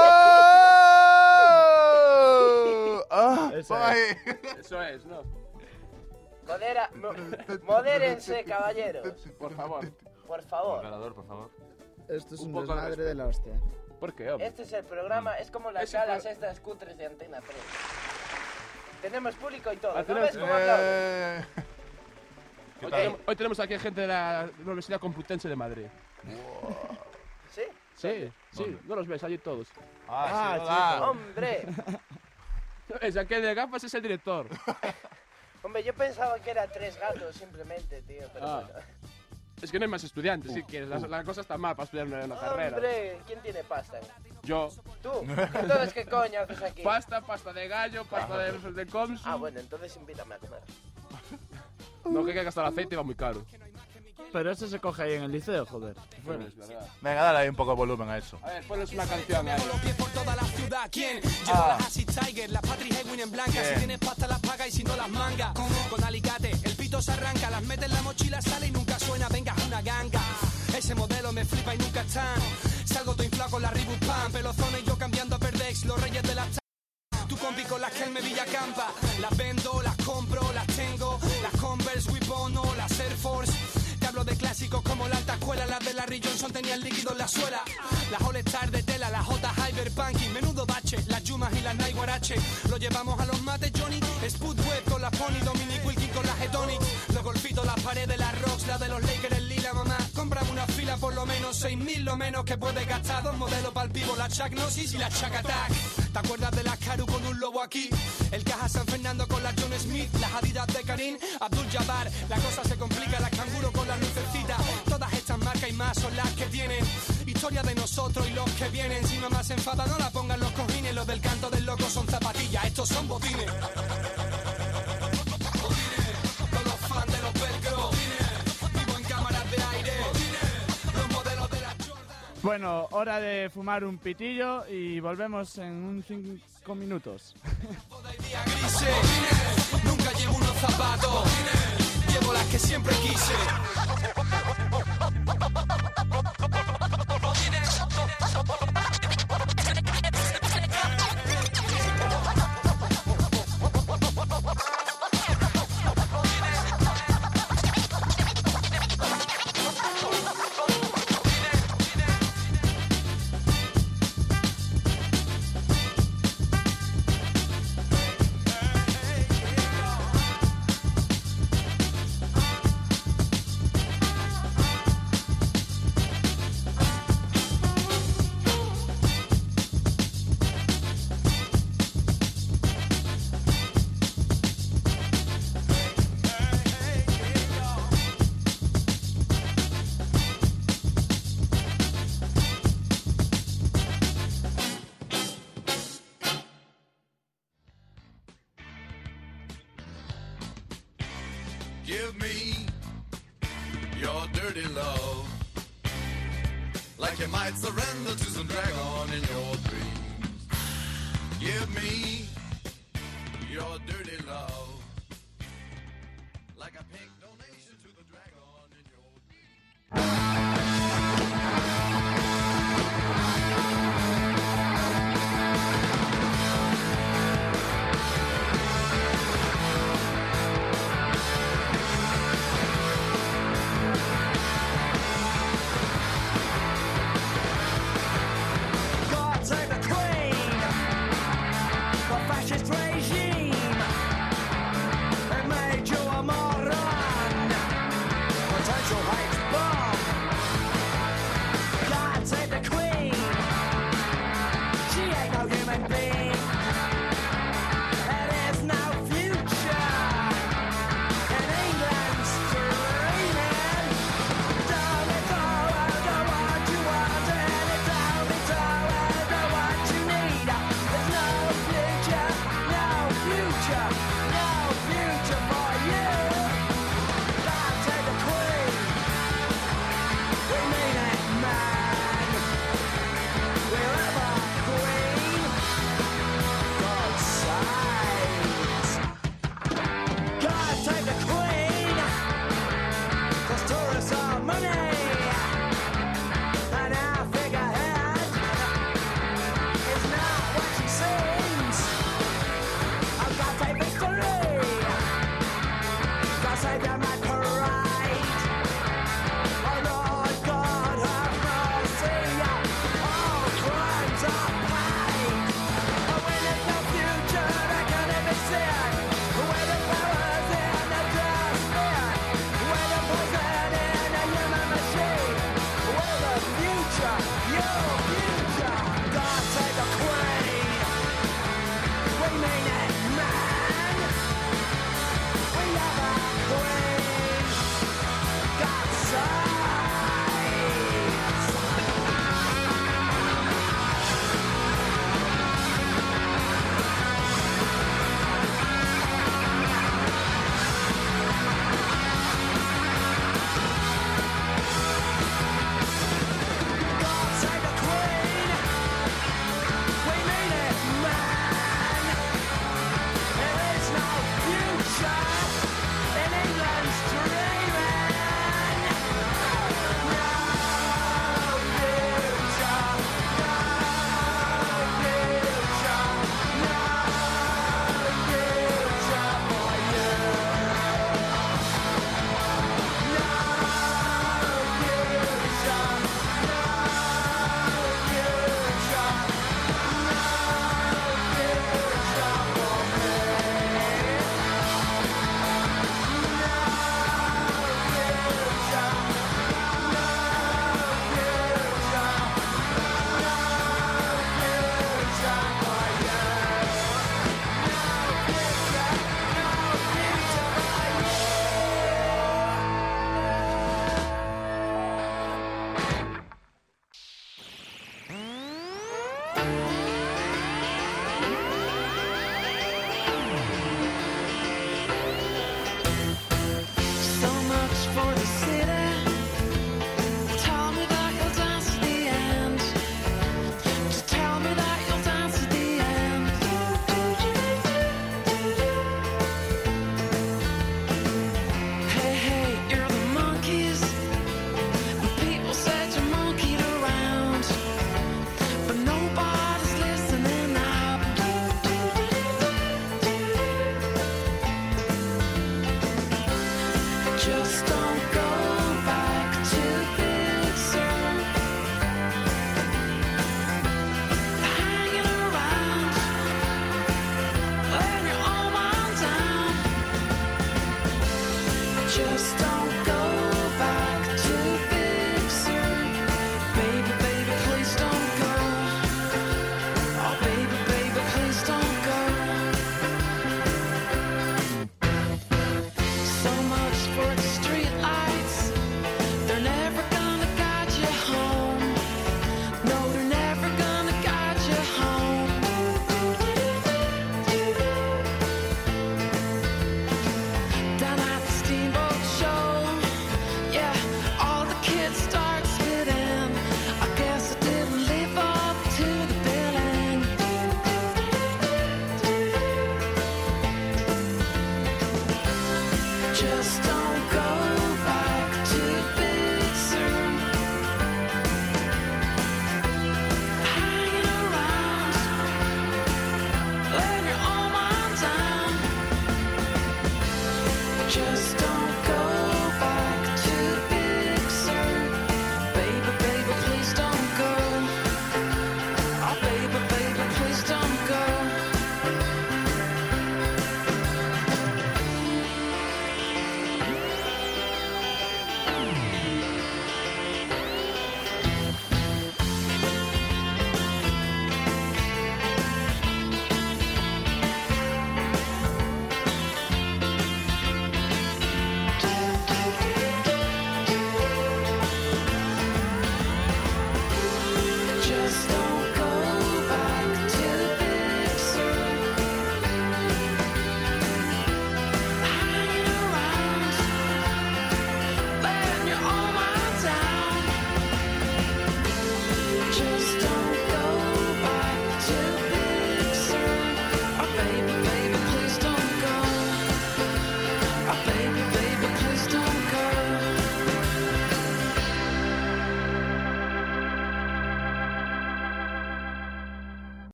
[SPEAKER 1] Eso
[SPEAKER 3] Eso es, ¿no?
[SPEAKER 5] Modérense, caballeros.
[SPEAKER 3] Por favor.
[SPEAKER 5] Por favor.
[SPEAKER 2] Ganador, por favor.
[SPEAKER 1] Esto es
[SPEAKER 3] Un
[SPEAKER 1] un
[SPEAKER 3] poco de
[SPEAKER 1] desmadre
[SPEAKER 3] respeto.
[SPEAKER 1] de la hostia.
[SPEAKER 3] ¿Por qué, hombre?
[SPEAKER 5] Este es el programa, es como las
[SPEAKER 3] Ese
[SPEAKER 5] salas
[SPEAKER 3] pro-
[SPEAKER 5] estas cutres de Antena 3. Tenemos público y todo. ¿No
[SPEAKER 3] Tenemos-
[SPEAKER 5] ves cómo aplauden?
[SPEAKER 3] Hoy tenemos aquí gente de la Universidad Complutense de Madrid.
[SPEAKER 5] ¿Sí?
[SPEAKER 3] Sí, no los ves allí todos.
[SPEAKER 5] Hombre.
[SPEAKER 3] ¿Ves? Aquel de gafas es el director.
[SPEAKER 5] Hombre, yo pensaba que era 3 gatos simplemente, tío. Pero
[SPEAKER 3] Ah.
[SPEAKER 5] bueno.
[SPEAKER 3] Es que no hay más estudiantes, si quieres. La cosa está mal para estudiar una carrera.
[SPEAKER 5] Hombre, ¿quién tiene pasta?
[SPEAKER 3] Yo.
[SPEAKER 5] ¿Tú? Entonces, ¿qué coño haces aquí?
[SPEAKER 3] Pasta de gallo, pasta de coms.
[SPEAKER 5] Ah, bueno, entonces invítame a comer.
[SPEAKER 3] No, que hay que gastar aceite y va muy caro.
[SPEAKER 11] Pero ese se coge ahí en el liceo, joder.
[SPEAKER 3] Bueno, es verdad.
[SPEAKER 2] Venga, dale ahí un poco de volumen a eso.
[SPEAKER 3] A ver, ponles una canción ahí.
[SPEAKER 12] Por toda la ciudad, ¿quién? Lleva las Acid Tiger, las Patrick Hedwin en blanca. Si tienes pasta las paga y si no las manga. Con alicate, el pito se arranca, las mete en la mochila, sale y nunca suena. Venga, es una ganga. Ese modelo me flipa y nunca están. Salgo todo inflado con la Reebok Pan, pelozones y yo cambiando a Perdex, los reyes de la tu compi con las que él me Villacampa. Las vendo, las compro, las tengo. Las Converse, Whipon o las Air Force. Te hablo de clásicos como la alta escuela. Las de Larry Johnson tenían líquido en la suela. Las All Star de tela, las J Hyperpunk y menudo bache. Las Yumas y las Nike Guarache. Lo llevamos a los mates, Johnny. Spudweb con las Pony, Dominic Wilkin con las Getonic. Los golfitos, las paredes, las Rocks, la de los Lakers, el lila, mamá. Cómprame una fila por lo menos, 6.000 lo menos que puedes gastar. Dos modelos pa'l pivo, la Chuck Gnosis y la Chuck Attack. ¿Te acuerdas de las Caru con un lobo aquí? El Caja San Fernando con la John Smith, las Adidas de Karim Abdul Jabbar. La cosa se complica, las Canguro con las lucecitas. Todas estas marcas y más son las que tienen historia de nosotros y los que vienen. Si mamá se enfada no la pongan los cojines. Los del canto del loco son zapatillas, estos son botines. Todos los fans de los velcro. Vivo en cámaras de aire. Los modelos de la Jordan.
[SPEAKER 11] Bueno, hora de fumar un pitillo y volvemos en un 5 minutos.
[SPEAKER 12] Nunca llevo unos zapatos, llevo las que siempre quise.
[SPEAKER 13] Give me your dirty love, like you might surrender to some dragon in your dreams. Give me your dirty love, like a pink donation to the dragon in your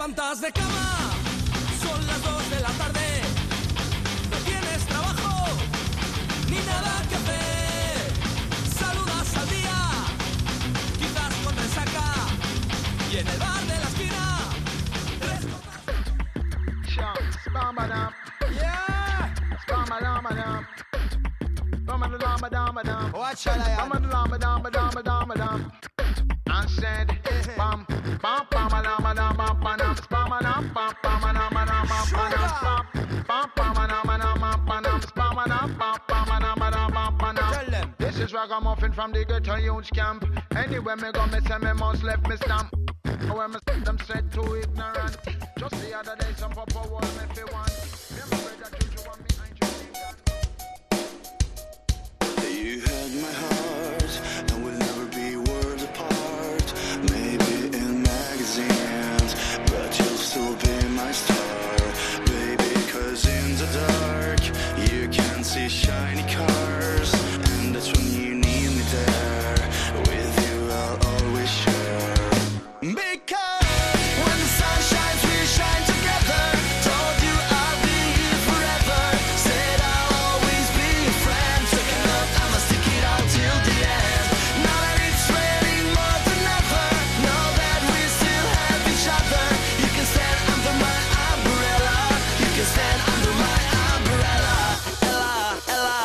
[SPEAKER 12] levantas de cama, son las 2 de la tarde, no tienes trabajo, ni nada que hacer, saludas al día, quizás con resaca, y en el bar de la esquina,
[SPEAKER 14] What shall I add? I said, bam, bam, bam, bam, bam, bam, bam, bam, This is Ragamuffin from the ghetto youth camp. Anywhere me go, me say me must left me stamp. When me them said too ignorant. Just the other day, some papa wall me fi want. Remember that you want me, I
[SPEAKER 13] You had my heart, and we'll never be worlds apart. Maybe in magazines, but you'll still be my star, baby. 'Cause in the dark, you can see shiny cars, and that's when you need me there. With you, I'll always share. Because when the sun shines, we shine together. Told you I'll be here forever. Said I'll always be your friend. Took a note, I'ma stick it out till the end. Now that it's raining more than ever, know that we still have each other. You can stand under my umbrella. You can stand under my umbrella. Ella, Ella,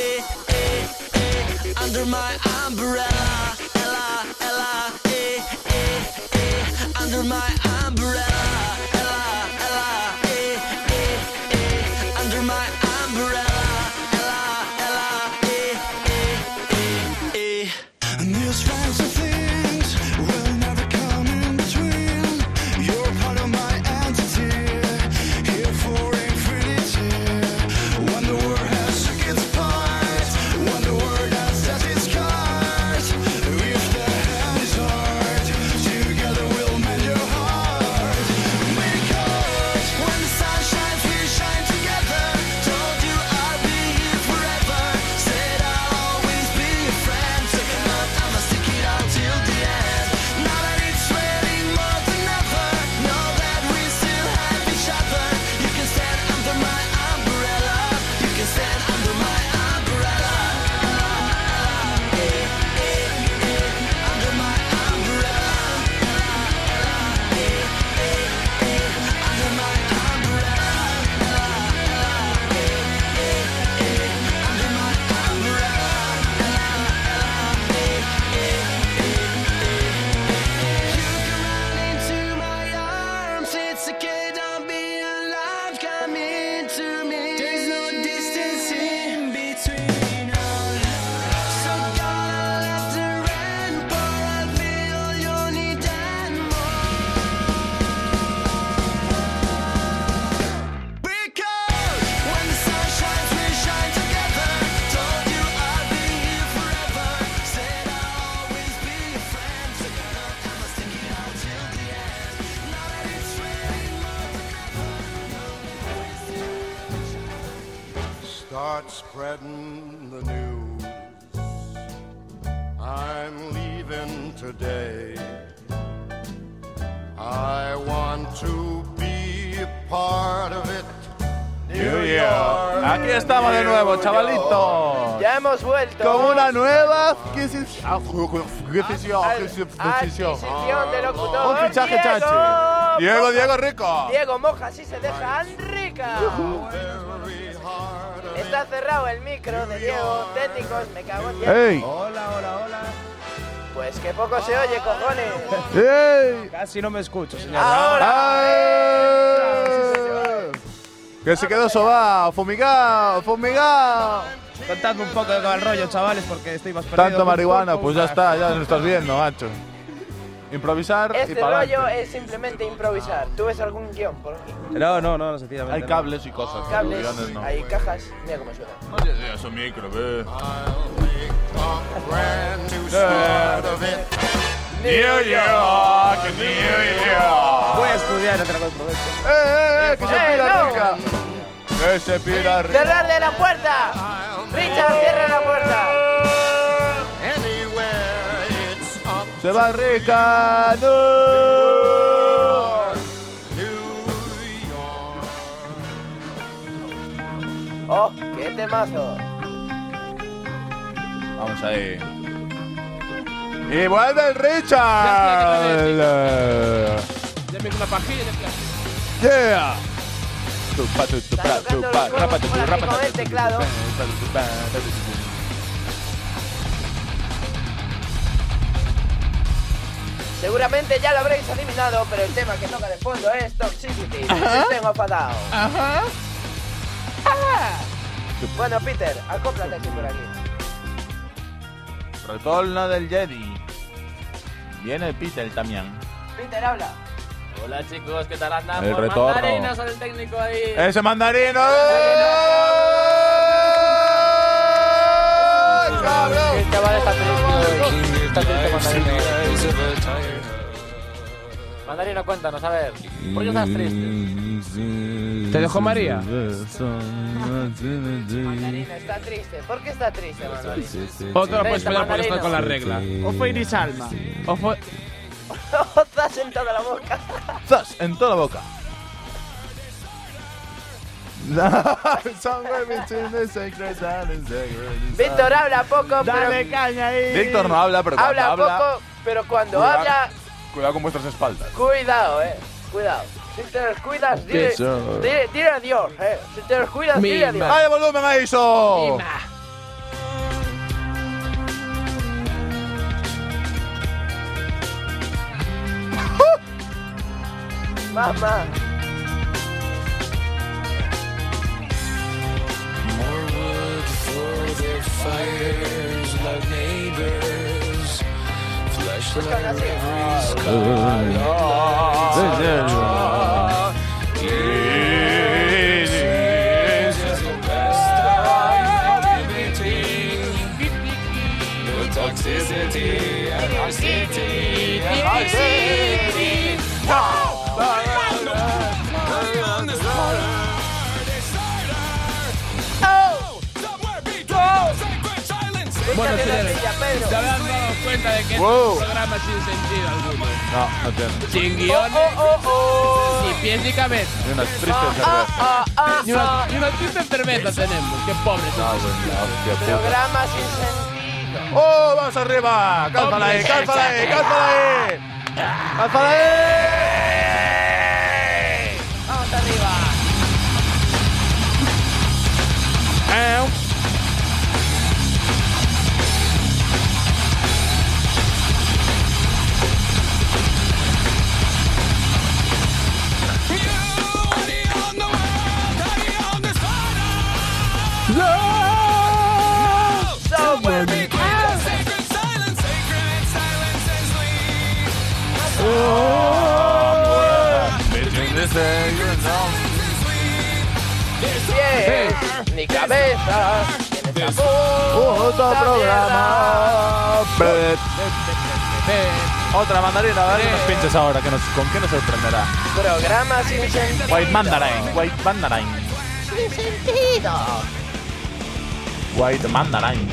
[SPEAKER 13] under my umbrella. Ella, Ella, under my umbrella. Ella, Ella, under my umbrella. Ella, Ella, And these fancy things will never come in between. You're part of my entity, here for infinity. When the world has took its part, when the world has set its cards, if the hand is hard, together we'll mend your heart. Because when the sun shines, we shine together. Told you I'll be here forever. Said I'll always be your friend. Took a note, I'ma stick it out till the end. Now that it's raining more than ever, know that we still have each other. You can stand under my umbrella. You can stand under my umbrella. Under my umbrella. Under my umbrella. Under my umbrella. You can run into my arms. It's okay, don't be alive. Come into me. There's no distance in between us. So gonna let the rain pour. I feel you need that more. Because when the sun shines, we shine together. Told you I'll be here forever. Said I'll always be your friend. Took a note, I'ma stick it out till the end. Now that it's raining more than
[SPEAKER 15] Start spreading the news. I'm leaving today. I want to be a part of it.
[SPEAKER 2] New York. Aquí estamos de nuevo, chavalito.
[SPEAKER 5] Ya hemos vuelto.
[SPEAKER 2] Con una nueva adquisición
[SPEAKER 5] de locutor.
[SPEAKER 2] Un fichaje
[SPEAKER 5] Diego.
[SPEAKER 2] chachi. Diego Rico.
[SPEAKER 5] Diego moja, si se deja Enrica. Está cerrado el micro de Diego. Técnicos, me cago en Dios.
[SPEAKER 2] Ey.
[SPEAKER 4] Hola.
[SPEAKER 5] Pues que poco se oye, cojones.
[SPEAKER 2] ¡Ey!
[SPEAKER 4] Casi no me escucho, señor.
[SPEAKER 5] Ahora.
[SPEAKER 2] Que se quedó sobao, fumigado.
[SPEAKER 4] Contadme un poco de el rollo, chavales, porque estoy más perdido.
[SPEAKER 2] Tanto marihuana, pues ya está, ya lo estás viendo, macho. Improvisar y
[SPEAKER 5] Este
[SPEAKER 2] para
[SPEAKER 5] rollo es simplemente improvisar. ¿Tú ves algún guión por aquí?
[SPEAKER 4] No, sencillamente.
[SPEAKER 2] Hay cables y cosas.
[SPEAKER 5] Cables,
[SPEAKER 2] guiones no.
[SPEAKER 5] hay cajas. Mira cómo suena.
[SPEAKER 2] Oye, eso micro, ve. New York.
[SPEAKER 4] Voy a estudiar, no te la provecho.
[SPEAKER 2] Que se pira
[SPEAKER 5] no.
[SPEAKER 2] rica. Que se pira rica.
[SPEAKER 5] ¡Cerrarle la puerta! ¡Richard, cierra la puerta!
[SPEAKER 2] Se va rica. No.
[SPEAKER 5] temazo.
[SPEAKER 2] Vamos ahí. Y vuelve el Richard.
[SPEAKER 3] Ya me hizo una pajilla y ya está.
[SPEAKER 2] Yeah.
[SPEAKER 5] Con el teclado. Seguramente ya lo habréis adivinado, pero el tema que toca de fondo es Toxicity. Tengo enfadado.
[SPEAKER 3] Ajá.
[SPEAKER 5] Bueno, Peter, acóplate aquí por aquí.
[SPEAKER 2] Retorno del Jedi. Viene Peter también.
[SPEAKER 5] Peter, habla.
[SPEAKER 4] Hola chicos, ¿qué tal andan?
[SPEAKER 2] El
[SPEAKER 4] Por
[SPEAKER 2] retorno.
[SPEAKER 4] mandarinas al técnico ahí.
[SPEAKER 2] ¡Ese mandarino! ¡Cabrón!
[SPEAKER 5] El chaval está triste hoy. Está triste Mandarino.
[SPEAKER 4] Mandarino, cuéntanos, a ver. ¿Por qué estás triste?
[SPEAKER 3] ¿Te dejó María?
[SPEAKER 5] Mandarino está triste. ¿Por qué está triste, Mandarino?
[SPEAKER 3] O te lo puedes pegar por estar con la regla.
[SPEAKER 11] O fue Iris Alma.
[SPEAKER 3] O fue...
[SPEAKER 5] Zas en toda la boca.
[SPEAKER 2] ¡Zas! En toda la boca.
[SPEAKER 5] Víctor habla poco,
[SPEAKER 11] Dale
[SPEAKER 5] pero...
[SPEAKER 11] caña ahí.
[SPEAKER 2] Víctor no habla, pero cuando
[SPEAKER 5] Habla
[SPEAKER 2] habla...
[SPEAKER 5] poco, pero cuando
[SPEAKER 2] Cuidado.
[SPEAKER 5] habla...
[SPEAKER 2] Cuidado con vuestras espaldas.
[SPEAKER 5] Cuidado, Cuidado. Si te descuidas, dile adiós, Si te descuidas, dile adiós.
[SPEAKER 2] ¡Ay, volumen a eso!
[SPEAKER 5] Mamá.
[SPEAKER 12] More wood for their fires like neighbors. Flashlight every toxicity and our city and our city.
[SPEAKER 3] Bueno, señores, se habrán dado cuenta de que este es un programa sin sentido alguno.
[SPEAKER 2] No tiene.
[SPEAKER 3] Sin guiones, ni pies ni cabeza.
[SPEAKER 2] Ni una triste cerveza.
[SPEAKER 3] Ni una triste cerveza tenemos. Qué pobres somos.
[SPEAKER 5] Programa sin sentido.
[SPEAKER 2] ¡Oh, vamos arriba! ¡Cálzala ahí, cálzala ahí, cálzala ahí! ¡Cálzala ahí!
[SPEAKER 5] Vamos arriba. Ni cabeza.
[SPEAKER 2] Otro programa. Otra mandarina, a ver qué nos pinches ahora, ¿con qué nos sorprenderá?
[SPEAKER 5] Programa sin sentido.
[SPEAKER 2] White Mandarin.
[SPEAKER 5] Sin sentido.
[SPEAKER 2] White Mandarin.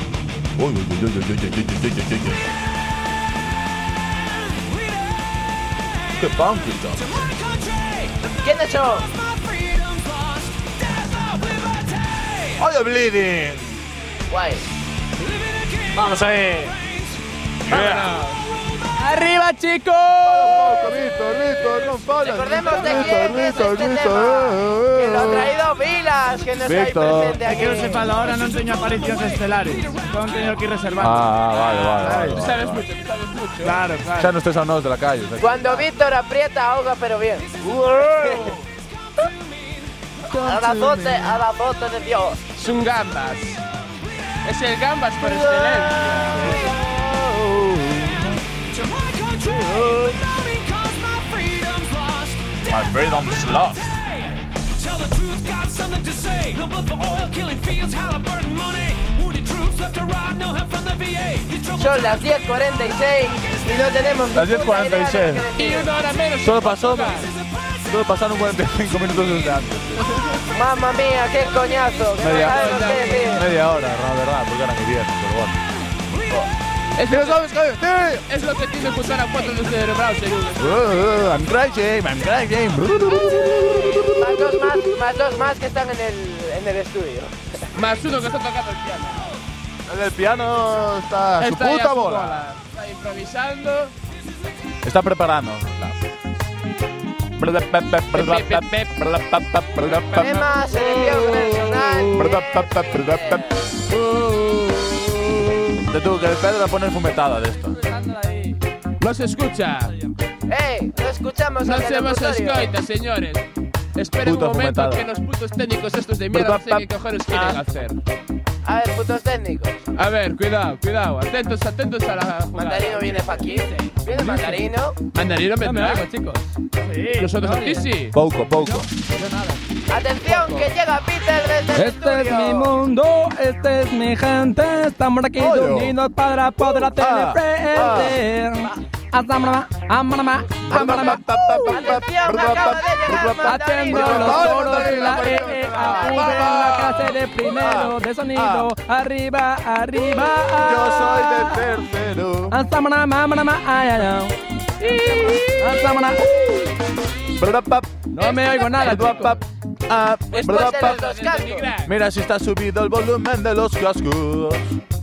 [SPEAKER 2] ¡Qué punkito!
[SPEAKER 5] ¿Quiénes son?
[SPEAKER 2] ¡Oye, Bleeding!
[SPEAKER 5] Guay.
[SPEAKER 2] ¡Vamos ahí!
[SPEAKER 3] ¡Arriba, chicos!
[SPEAKER 2] Víctor, no fallas.
[SPEAKER 5] Recordemos de quién es este tema. Que lo ha traído Vilas, que no está ahí presente aquí.
[SPEAKER 11] Que no sepa la hora, no enseño apariciones estelares. Lo han tenido aquí reservado.
[SPEAKER 2] Vale.
[SPEAKER 3] Tú sabes mucho.
[SPEAKER 11] Claro.
[SPEAKER 2] Ya no estés a unos de la calle.
[SPEAKER 5] Cuando Víctor aprieta, ahoga, pero bien. A la foto de Dios.
[SPEAKER 3] Es un gambas. Es el gambas por excelencia.
[SPEAKER 2] My freedom's lost.
[SPEAKER 12] Tell the truth, got something to say. No blood for oil, killing fields, Halliburton money. Wounded troops left to rot, no help from the VA.
[SPEAKER 5] Son las 10:46 y no tenemos
[SPEAKER 2] Las 10:46.
[SPEAKER 3] Y una hora menos.
[SPEAKER 2] Solo pasaron 45 minutos desde antes.
[SPEAKER 5] Mamma mía, qué coñazo. Que
[SPEAKER 2] Media
[SPEAKER 5] no sabemos qué decir.
[SPEAKER 2] hora, la verdad, porque ahora que viene, pero bueno.
[SPEAKER 3] Es lo que tiene que escuchar a 4 de cerebral, seguro.
[SPEAKER 2] I'm crying.
[SPEAKER 5] Más dos más que están en el estudio.
[SPEAKER 3] Más uno que está tocando el piano.
[SPEAKER 2] El del piano está a su
[SPEAKER 3] Está ahí
[SPEAKER 2] puta
[SPEAKER 3] a su
[SPEAKER 2] bola.
[SPEAKER 3] Está improvisando.
[SPEAKER 2] Está preparando.
[SPEAKER 5] Tema selección nacional.
[SPEAKER 2] Te tuvo que el Pedro va a poner fumetada de esto.
[SPEAKER 3] No se escucha.
[SPEAKER 5] No escuchamos
[SPEAKER 3] No
[SPEAKER 5] al
[SPEAKER 3] se vos
[SPEAKER 5] locutorio.
[SPEAKER 3] escoita, señores. Esperen
[SPEAKER 2] Puta
[SPEAKER 3] un momento
[SPEAKER 2] fumetada.
[SPEAKER 3] que los putos técnicos estos de mierda no sé qué cojones quieren hacer.
[SPEAKER 5] A ver, putos técnicos.
[SPEAKER 3] A ver, cuidado, cuidado. Atentos a la jugada.
[SPEAKER 5] Mandarino viene pa' aquí. Viene Mandarino.
[SPEAKER 3] Mandarino vendrá.
[SPEAKER 11] chicos.
[SPEAKER 3] Nosotros aquí sí.
[SPEAKER 2] Poco.
[SPEAKER 5] Atención, que llega Peter desde el
[SPEAKER 4] Este es
[SPEAKER 5] estudio.
[SPEAKER 4] mi mundo, este es mi gente. Estamos aquí unidos para poder hacerle frente. Atención,
[SPEAKER 5] que acaba de llegar
[SPEAKER 4] Haciendo
[SPEAKER 5] Mandarino.
[SPEAKER 4] los coros de la EAV en la clase de primero de sonido. Arriba, arriba.
[SPEAKER 2] Yo soy de tercero.
[SPEAKER 4] No me oigo nada.
[SPEAKER 5] Después de los dos cascos.
[SPEAKER 2] Mira si está subido el volumen de los cascos.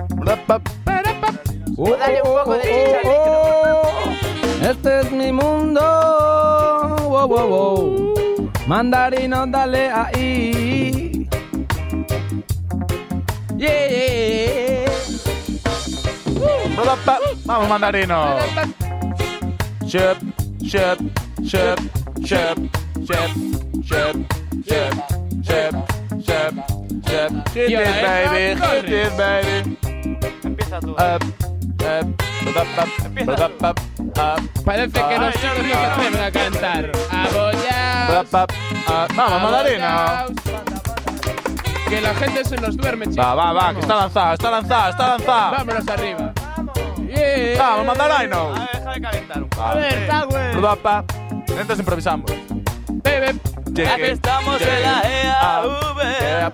[SPEAKER 5] Dale un poco de chicha al micro.
[SPEAKER 4] Este es mi mundo. Wow, wow, wow. Mandarino, dale ahí. Yeah.
[SPEAKER 2] Vamos, Mandarino. Shep. Hit
[SPEAKER 3] Y
[SPEAKER 2] it,
[SPEAKER 3] ahora,
[SPEAKER 2] baby.
[SPEAKER 3] corre.
[SPEAKER 2] Hit it, baby.
[SPEAKER 1] Empieza tú.
[SPEAKER 3] Parece que los chicos no se atreven a cantar. Abollaos.
[SPEAKER 2] Vamos, Mandarino.
[SPEAKER 3] Que la gente se nos duerme, chicos.
[SPEAKER 2] Va, que está lanzado.
[SPEAKER 3] Vámonos arriba.
[SPEAKER 2] Vamos, Mandarino.
[SPEAKER 1] Deja de calentar un poco.
[SPEAKER 11] A ver, Tagüe.
[SPEAKER 2] Mientras improvisamos.
[SPEAKER 1] Aquí estamos en la EAV.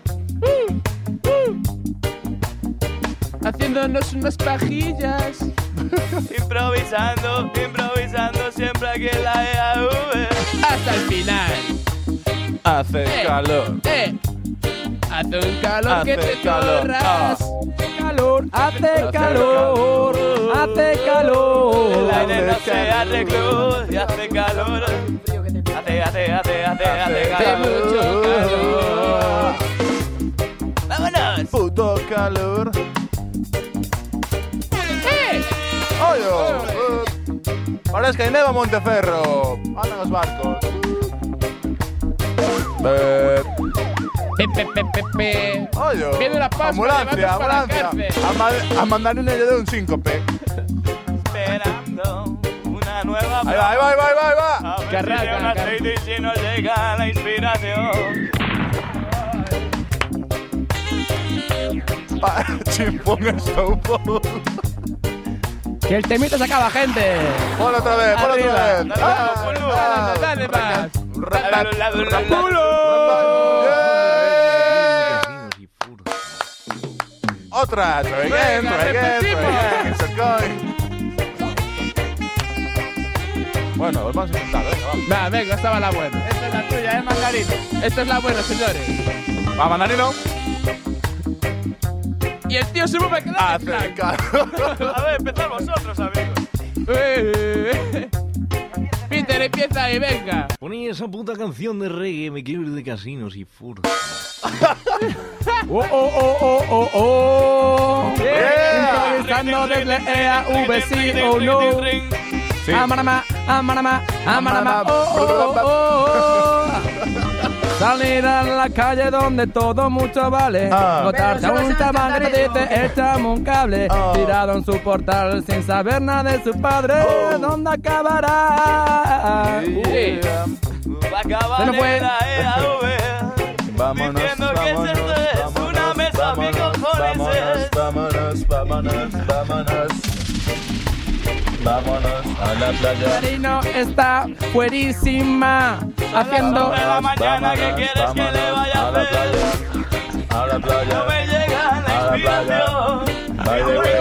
[SPEAKER 3] Haciéndonos unas pajillas.
[SPEAKER 1] Improvisando siempre aquí en la EAV.
[SPEAKER 3] Hasta el final.
[SPEAKER 2] Hace calor.
[SPEAKER 3] Hace un calor
[SPEAKER 2] Hace
[SPEAKER 3] que te
[SPEAKER 2] calor.
[SPEAKER 3] corras.
[SPEAKER 4] Hace calor.
[SPEAKER 1] El aire no se arregló y hace calor. Hace
[SPEAKER 3] mucho calor.
[SPEAKER 1] ¡Vámonos!
[SPEAKER 2] Puto calor. Ahora es que hay neva Monteferro. Andan los barcos. Oye.
[SPEAKER 3] Viene la Pascua,
[SPEAKER 2] Ambulancia.
[SPEAKER 3] llevamos para la cárcel.
[SPEAKER 2] A Mandarino le dio un síncope.
[SPEAKER 1] Esperando una nueva
[SPEAKER 2] Ahí va.
[SPEAKER 1] A ver
[SPEAKER 3] Que
[SPEAKER 1] si de un
[SPEAKER 3] arranca.
[SPEAKER 1] aceite y si nos llega la inspiración.
[SPEAKER 2] Chimpón Snowball.
[SPEAKER 4] Que el temita se acaba, gente.
[SPEAKER 2] Ponlo otra vez.
[SPEAKER 3] Dale más.
[SPEAKER 2] Otra. Try again. It's a coin. Bueno, vamos a intentar.
[SPEAKER 3] Venga, esta va la buena.
[SPEAKER 11] Esta es la tuya, Mandarino.
[SPEAKER 3] Esta es la buena, señores.
[SPEAKER 2] Va, Mandarino.
[SPEAKER 3] Y el tío se mueve que da
[SPEAKER 2] Hace calor.
[SPEAKER 1] A ver, empezad vosotros, amigos.
[SPEAKER 3] Peter, empieza ahí, venga.
[SPEAKER 16] Poní esa puta canción de reggae, me quiero ir de casinos y fur.
[SPEAKER 4] Improvisando desde EAV, sí o no. Amanama. Salir a la calle donde todo mucho vale. Notarte a un chaval que te dice échame un cable. Tirado en su portal sin saber nada de su padre. ¿Dónde acabará?
[SPEAKER 1] Va a acabar
[SPEAKER 4] Se nos fue.
[SPEAKER 1] en la EAV.
[SPEAKER 2] Vámonos,
[SPEAKER 1] Diciendo que esto es una mesa, mi cojones es.
[SPEAKER 2] Vámonos a la playa.
[SPEAKER 4] Marino está fuerísima haciendo.
[SPEAKER 1] De la mañana, ¿qué quieres que le vaya a hacer?
[SPEAKER 2] A la playa.
[SPEAKER 1] No me llega la inspiración.
[SPEAKER 2] By the way.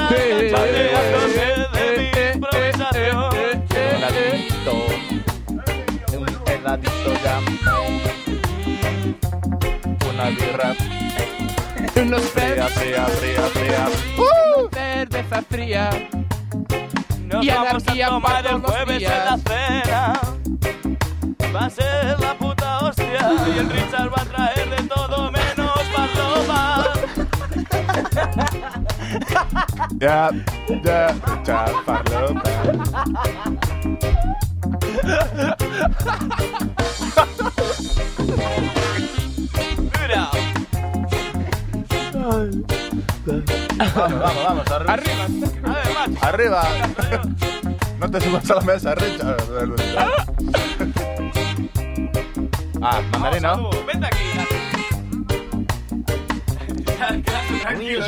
[SPEAKER 2] Un heladito ya. Una birra.
[SPEAKER 3] Unos
[SPEAKER 2] Fría, fría, fría, fría.
[SPEAKER 3] cerveza fría.
[SPEAKER 1] Nos
[SPEAKER 3] Y
[SPEAKER 1] vamos a
[SPEAKER 3] anarquía
[SPEAKER 1] tomar
[SPEAKER 3] para
[SPEAKER 1] el
[SPEAKER 3] todos los
[SPEAKER 1] jueves
[SPEAKER 3] días.
[SPEAKER 1] en la cena. Va a ser la puta hostia. Y el Richard va a traer de todo menos farlopa.
[SPEAKER 2] Ya, Richard, farlopa.
[SPEAKER 1] Mira.
[SPEAKER 2] Vamos, arriba.
[SPEAKER 3] Arriba.
[SPEAKER 1] A ver, macho.
[SPEAKER 2] Arriba. No te subas a la mesa, Richard. Mandarino.
[SPEAKER 1] Vamos, Adu, vente aquí. Tranquilo.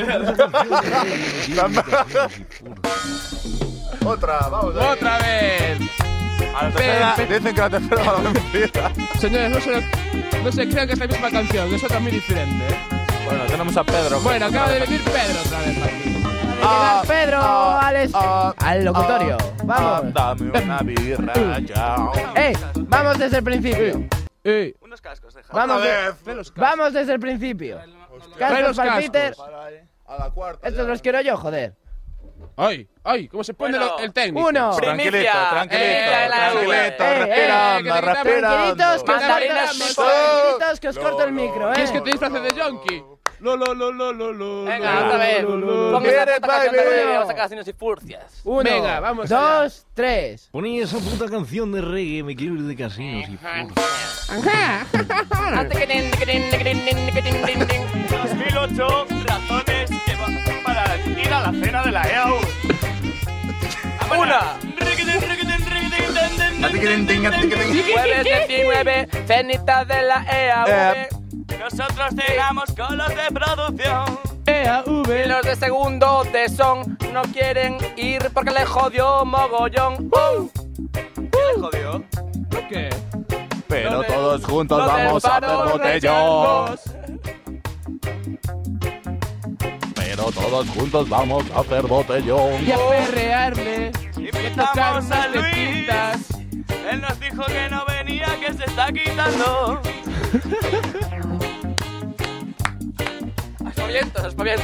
[SPEAKER 2] Otra, vamos.
[SPEAKER 3] Otra vez.
[SPEAKER 2] A la tercera, dicen que la tercera va a la vencida.
[SPEAKER 3] Señores, no se crean que es la misma canción, es otra muy diferente.
[SPEAKER 2] Bueno, tenemos a Pedro.
[SPEAKER 3] Bueno, acaba de venir Pedro otra vez aquí.
[SPEAKER 5] Pedro, al locutorio. Vamos.
[SPEAKER 2] Dame una birra ya.
[SPEAKER 5] Vamos desde el principio.
[SPEAKER 1] Unos cascos, deja.
[SPEAKER 5] Vamos desde el principio.
[SPEAKER 3] Trae
[SPEAKER 5] Cascos
[SPEAKER 3] los
[SPEAKER 5] para
[SPEAKER 3] cascos.
[SPEAKER 5] Peter.
[SPEAKER 2] A la cuarta.
[SPEAKER 5] Estos los quiero yo, joder.
[SPEAKER 3] Ay, ¿cómo se pone
[SPEAKER 1] Bueno,
[SPEAKER 3] el técnico?
[SPEAKER 5] Uno.
[SPEAKER 2] Tranquilito,
[SPEAKER 1] Respirando.
[SPEAKER 5] Tranquilitos, que
[SPEAKER 1] Mandarinas,
[SPEAKER 5] tranquilitos, que os corto el micro,
[SPEAKER 3] ¿Quieres que te disfraces de Yonki?
[SPEAKER 1] Venga, otra vez. Pon esa puta canción de vamos a casinos y furcias.
[SPEAKER 5] Uno,
[SPEAKER 3] Venga, vamos
[SPEAKER 5] 2, 3.
[SPEAKER 16] Poní esa puta canción de reggae, me quiero ir de casinos y furcias.
[SPEAKER 1] 2008 razones para ir a la cena de la EAU. Una.
[SPEAKER 5] Jueves 19, cenita de la EAV.
[SPEAKER 1] Nosotros cenamos con los de producción.
[SPEAKER 5] Y los de segundo de son no quieren ir porque le jodió mogollón.
[SPEAKER 1] ¿Qué le jodió?
[SPEAKER 3] ¿Qué?
[SPEAKER 2] Pero todos juntos vamos a hacer botellón. Pero todos juntos vamos a hacer botellón.
[SPEAKER 3] Y a perrearle.
[SPEAKER 1] Invitamos a Luis. Él nos dijo que no venía, que se está quitando.
[SPEAKER 5] Aspavientos, aspavientos.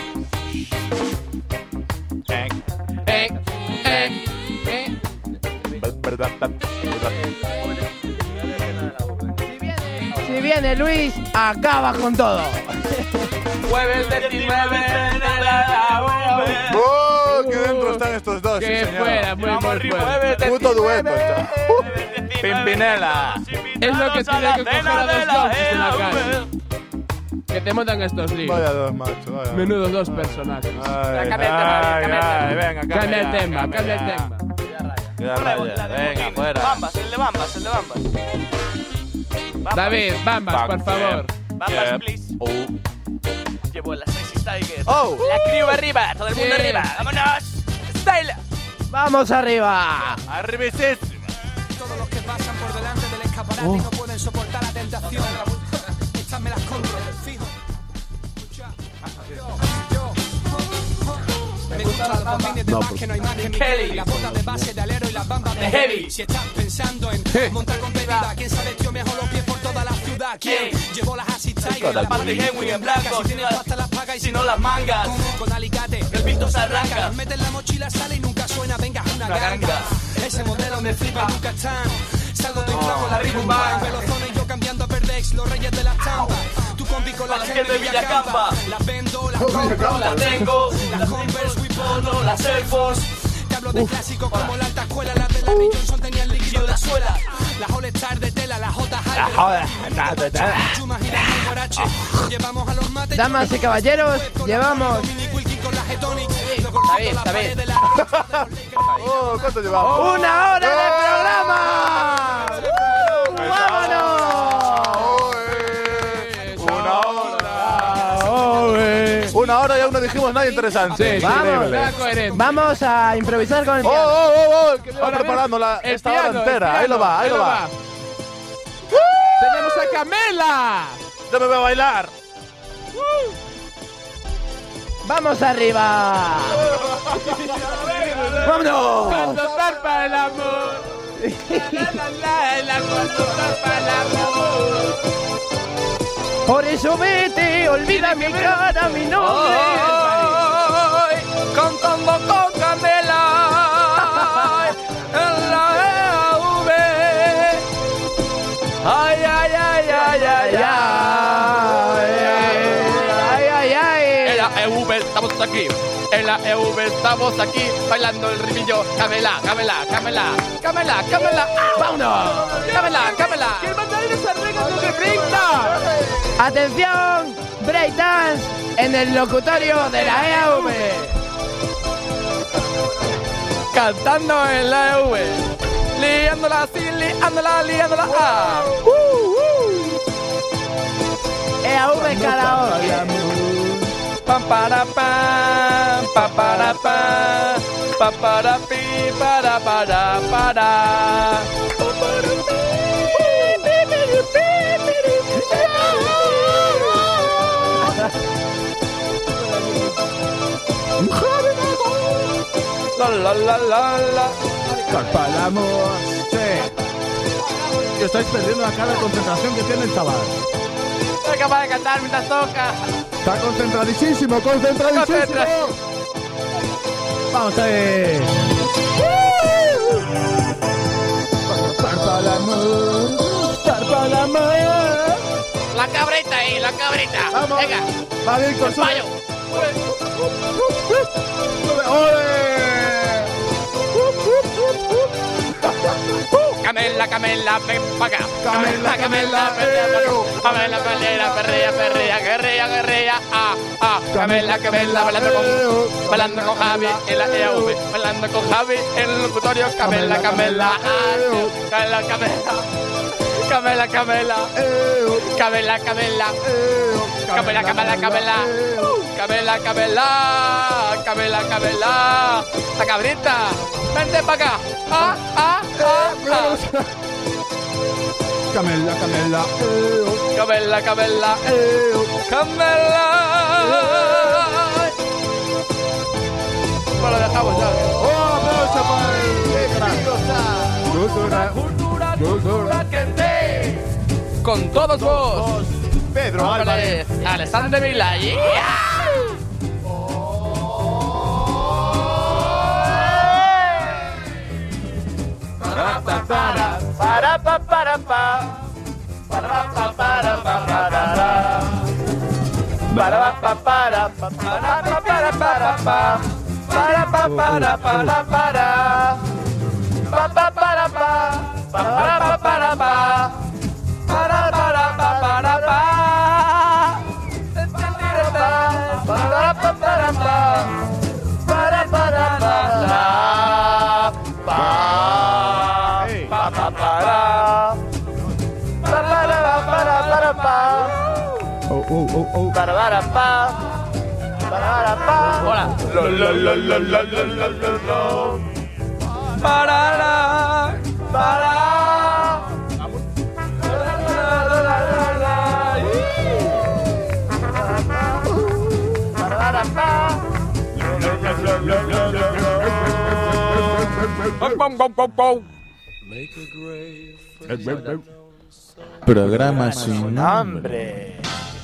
[SPEAKER 5] Si viene Luis, acaba con todo.
[SPEAKER 1] Jueves 19 de la
[SPEAKER 2] ¡Oh! ¡Que dentro están estos dos!
[SPEAKER 3] Que
[SPEAKER 2] Sí, señor.
[SPEAKER 3] fuera, muy fuera.
[SPEAKER 2] Puto dueto.
[SPEAKER 1] Pimpinela.
[SPEAKER 3] Es lo que tiene que coger a dos donkeys de la calle. Que te montan estos líos.
[SPEAKER 2] Vaya dos, macho. Vaya.
[SPEAKER 3] Menudos dos personajes.
[SPEAKER 2] Venga,
[SPEAKER 3] Cambia el tema, cambia el tema.
[SPEAKER 2] Venga, fuera.
[SPEAKER 1] Bambas, el de Bambas, el de Bambas.
[SPEAKER 3] David, Bambas, por favor.
[SPEAKER 1] Bambas, please. Llevo las Sexy Tigers.
[SPEAKER 2] Oh.
[SPEAKER 1] La crew arriba, todo el mundo
[SPEAKER 3] Sí.
[SPEAKER 1] arriba. ¡Vámonos! ¡Style!
[SPEAKER 5] ¡Vamos arriba!
[SPEAKER 2] Arribisísimo.
[SPEAKER 12] Todos los que pasan por delante del escaparate no pueden soportar la tentación. Estas me las compro, fijo. Me gustan los bombines de back que no hay más que mi Kelly. Las botas de base de alero y las bambas de heavy. Si estás pensando en montar competitiva, ¿quién sabe tío mejor los pies por toda la ciudad? ¿Quién? Llevo las Acid Tiger, las
[SPEAKER 1] Patrick Henry en blanco.
[SPEAKER 12] Si tienes pasta las pagas y
[SPEAKER 1] Si no las mangas.
[SPEAKER 12] con alicate,
[SPEAKER 1] El pito se arranca.
[SPEAKER 12] las metes en la mochila, sale y nunca suena, venga, una ganga. Ese modelo me flipa, nunca están. Salgo de un clavo, la Reebok, Velozones y yo cambiando a Verdex, los reyes de la estampa. Tu combi con la
[SPEAKER 1] que de Villacampa.
[SPEAKER 12] Las vendo, las compro,
[SPEAKER 1] Las tengo.
[SPEAKER 12] las Converse,
[SPEAKER 1] Pono, las Air Force.
[SPEAKER 12] te hablo de clásicos como la alta escuela, las de Larry Johnson tenían líquido de la suela. Las All Star de tela, las J llevamos a los mates.
[SPEAKER 5] Damas y caballeros, llevamos.
[SPEAKER 12] David.
[SPEAKER 2] Oh, ¿cuánto llevamos?
[SPEAKER 5] ¡Una hora de programa! ¡Vámonos!
[SPEAKER 2] Una hora y aún no dijimos nada interesante.
[SPEAKER 5] Vamos a improvisar con el piano.
[SPEAKER 2] ¡Oh! Que lleva preparando esta hora entera. Ahí lo va.
[SPEAKER 3] ¡Tenemos a Camela!
[SPEAKER 2] ¡Yo me voy a bailar!
[SPEAKER 5] ¡Vamos arriba! ¡Vámonos!
[SPEAKER 3] Cuando zarpa el amor. El amor, cuando zarpa el amor.
[SPEAKER 5] Por eso vete, olvida mi cara, mi nombre.
[SPEAKER 4] Ay, cantando con Camela en la EV. Ay, ay, ay, ay, ay, ay, ay, ay, ay. En la EV estamos aquí. En la EV estamos aquí bailando el rimillo. Camela, Camela, Camela, Camela, Camela. ¡Vámonos! Camela, Camela.
[SPEAKER 11] ¡Que el mandarín se arregla con el breakdance!
[SPEAKER 5] Atención, breakdance en el locutorio de la EAV.
[SPEAKER 4] Cantando en la EV. Liándola así, liándola, liándola.
[SPEAKER 5] EAV karaoke.
[SPEAKER 4] Pam para pam, pam para pam, pam para pi, para. La.
[SPEAKER 11] Carpa el amor. Sí. Que estáis perdiendo la cara de concentración que tiene el chaval.
[SPEAKER 4] Soy capaz de cantar mientras toca.
[SPEAKER 11] Está concentradísimo, concentradísimo. Vamos a ver. Carpa el amor. Carpa el amor.
[SPEAKER 4] La cabrita ahí, la cabrita.
[SPEAKER 11] Vamos.
[SPEAKER 4] Venga.
[SPEAKER 11] Va bien con su...
[SPEAKER 4] Payo. Camela, Camela, ven pa' acá. Camela, Camela, Camela, perrea, guerrea. Camela, bailando con Javi en la EAV. Bailando con Javi en el locutorio. Camela. Camela. La cabrita, vente pa' acá.
[SPEAKER 11] Camela.
[SPEAKER 4] Bueno, lo dejamos ya.
[SPEAKER 11] Aplauso para el
[SPEAKER 4] Cultura que te. Con todos vos.
[SPEAKER 2] Pedro Álvarez.
[SPEAKER 4] Alessandro Vila. Hola.
[SPEAKER 2] Programa sin nombre.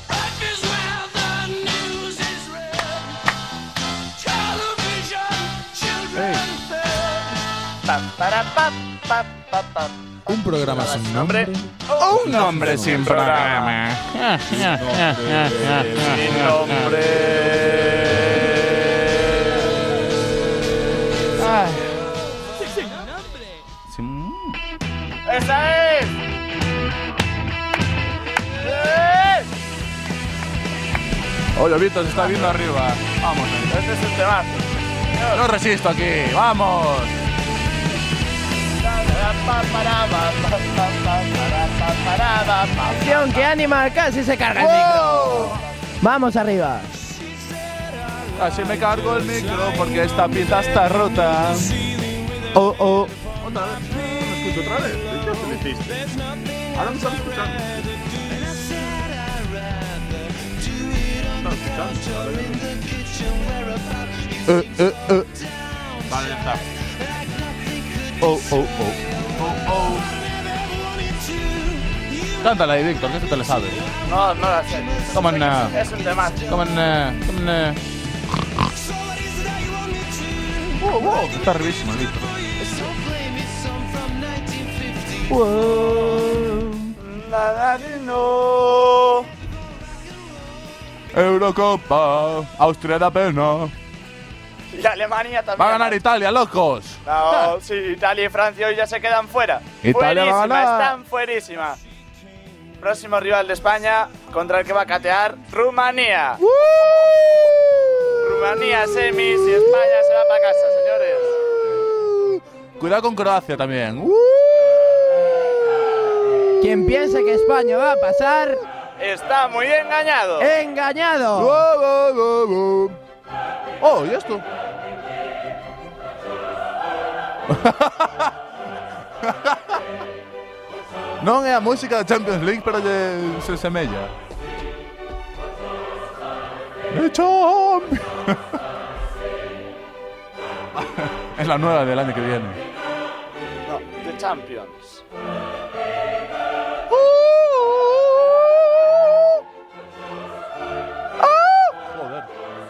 [SPEAKER 2] Un programa sin nombre
[SPEAKER 4] o un nombre sin programa.
[SPEAKER 2] Sin nombre.
[SPEAKER 4] ¡Esa es! Oye, Víctor, se está viendo arriba. Vamos, ese es el temazo. No resisto aquí, vamos.
[SPEAKER 5] Acción, que Animal casi se carga el micro. Vamos arriba.
[SPEAKER 4] Casi me cargo el micro porque esta pista está rota. Oh.
[SPEAKER 2] Otra vez. ¿Me escucho otra vez? ¿Qué te hiciste? Ahora me están escuchando. Vale, ya está. Oh. Cántala ahí, Víctor, que tú te la sabes.
[SPEAKER 5] No, no la sé.
[SPEAKER 2] Come on now.
[SPEAKER 5] Es un tema.
[SPEAKER 2] Come on now. Wow, está arribísimo el Víctor.
[SPEAKER 5] No.
[SPEAKER 2] Eurocopa, Austria da pena.
[SPEAKER 5] Y Alemania también.
[SPEAKER 2] Va a ganar Italia, locos.
[SPEAKER 5] No, sí, Italia y Francia hoy ya se quedan fuera.
[SPEAKER 2] Italia va a ganar.
[SPEAKER 5] Están fuerísima. Próximo rival de España, contra el que va a catear Rumanía. Rumanía semis y España se va para casa, señores.
[SPEAKER 2] Cuidado con Croacia también.
[SPEAKER 4] Quien piensa que España va a pasar
[SPEAKER 5] está muy engañado.
[SPEAKER 4] ¡Engañado!
[SPEAKER 2] Oh, ¿y esto? Non é a música da Champions League, pero se semella. The Champions. Es la nueva del año que viene.
[SPEAKER 5] No, The Champions.
[SPEAKER 2] Joder.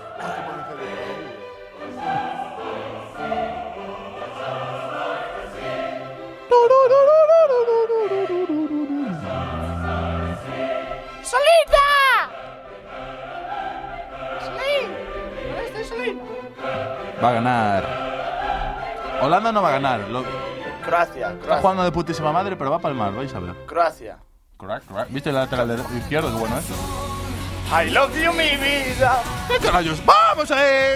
[SPEAKER 5] ¡Solita!
[SPEAKER 2] Va a ganar. Holanda no va a ganar.
[SPEAKER 5] Croacia.
[SPEAKER 2] Está jugando de putísima madre, pero va a palmar, vais a ver.
[SPEAKER 5] Croacia.
[SPEAKER 2] ¿Viste el lateral izquierdo? Qué bueno es.
[SPEAKER 5] I love you, mi vida.
[SPEAKER 2] ¿Qué carayos? ¡Vamos ahí!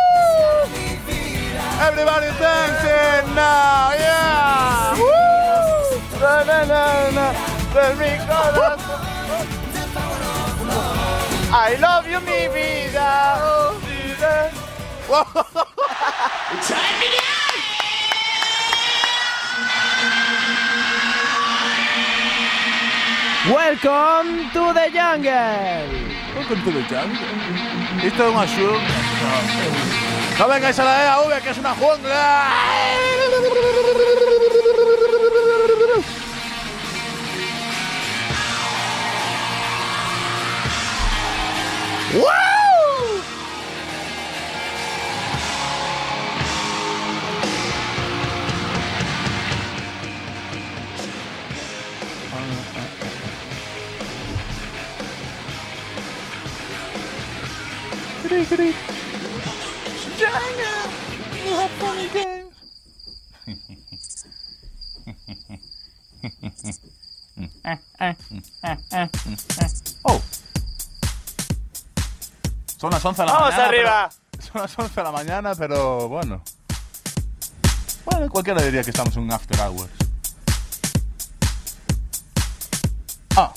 [SPEAKER 2] Everybody dancing now, yeah!
[SPEAKER 5] Na, na, na, na, de mi corazón. I love you, mi vida.
[SPEAKER 4] Welcome to the jungle.
[SPEAKER 2] Welcome to the jungle. Esto es una jungla. No vengáis a la EAV, que es una jungla. ¡Wow! Oh. Son las 11 de la
[SPEAKER 5] ¡Vamos
[SPEAKER 2] mañana.
[SPEAKER 5] arriba!
[SPEAKER 2] Son las 11 de la mañana, pero bueno. Bueno, cualquiera diría que estamos en un after hours. Ah.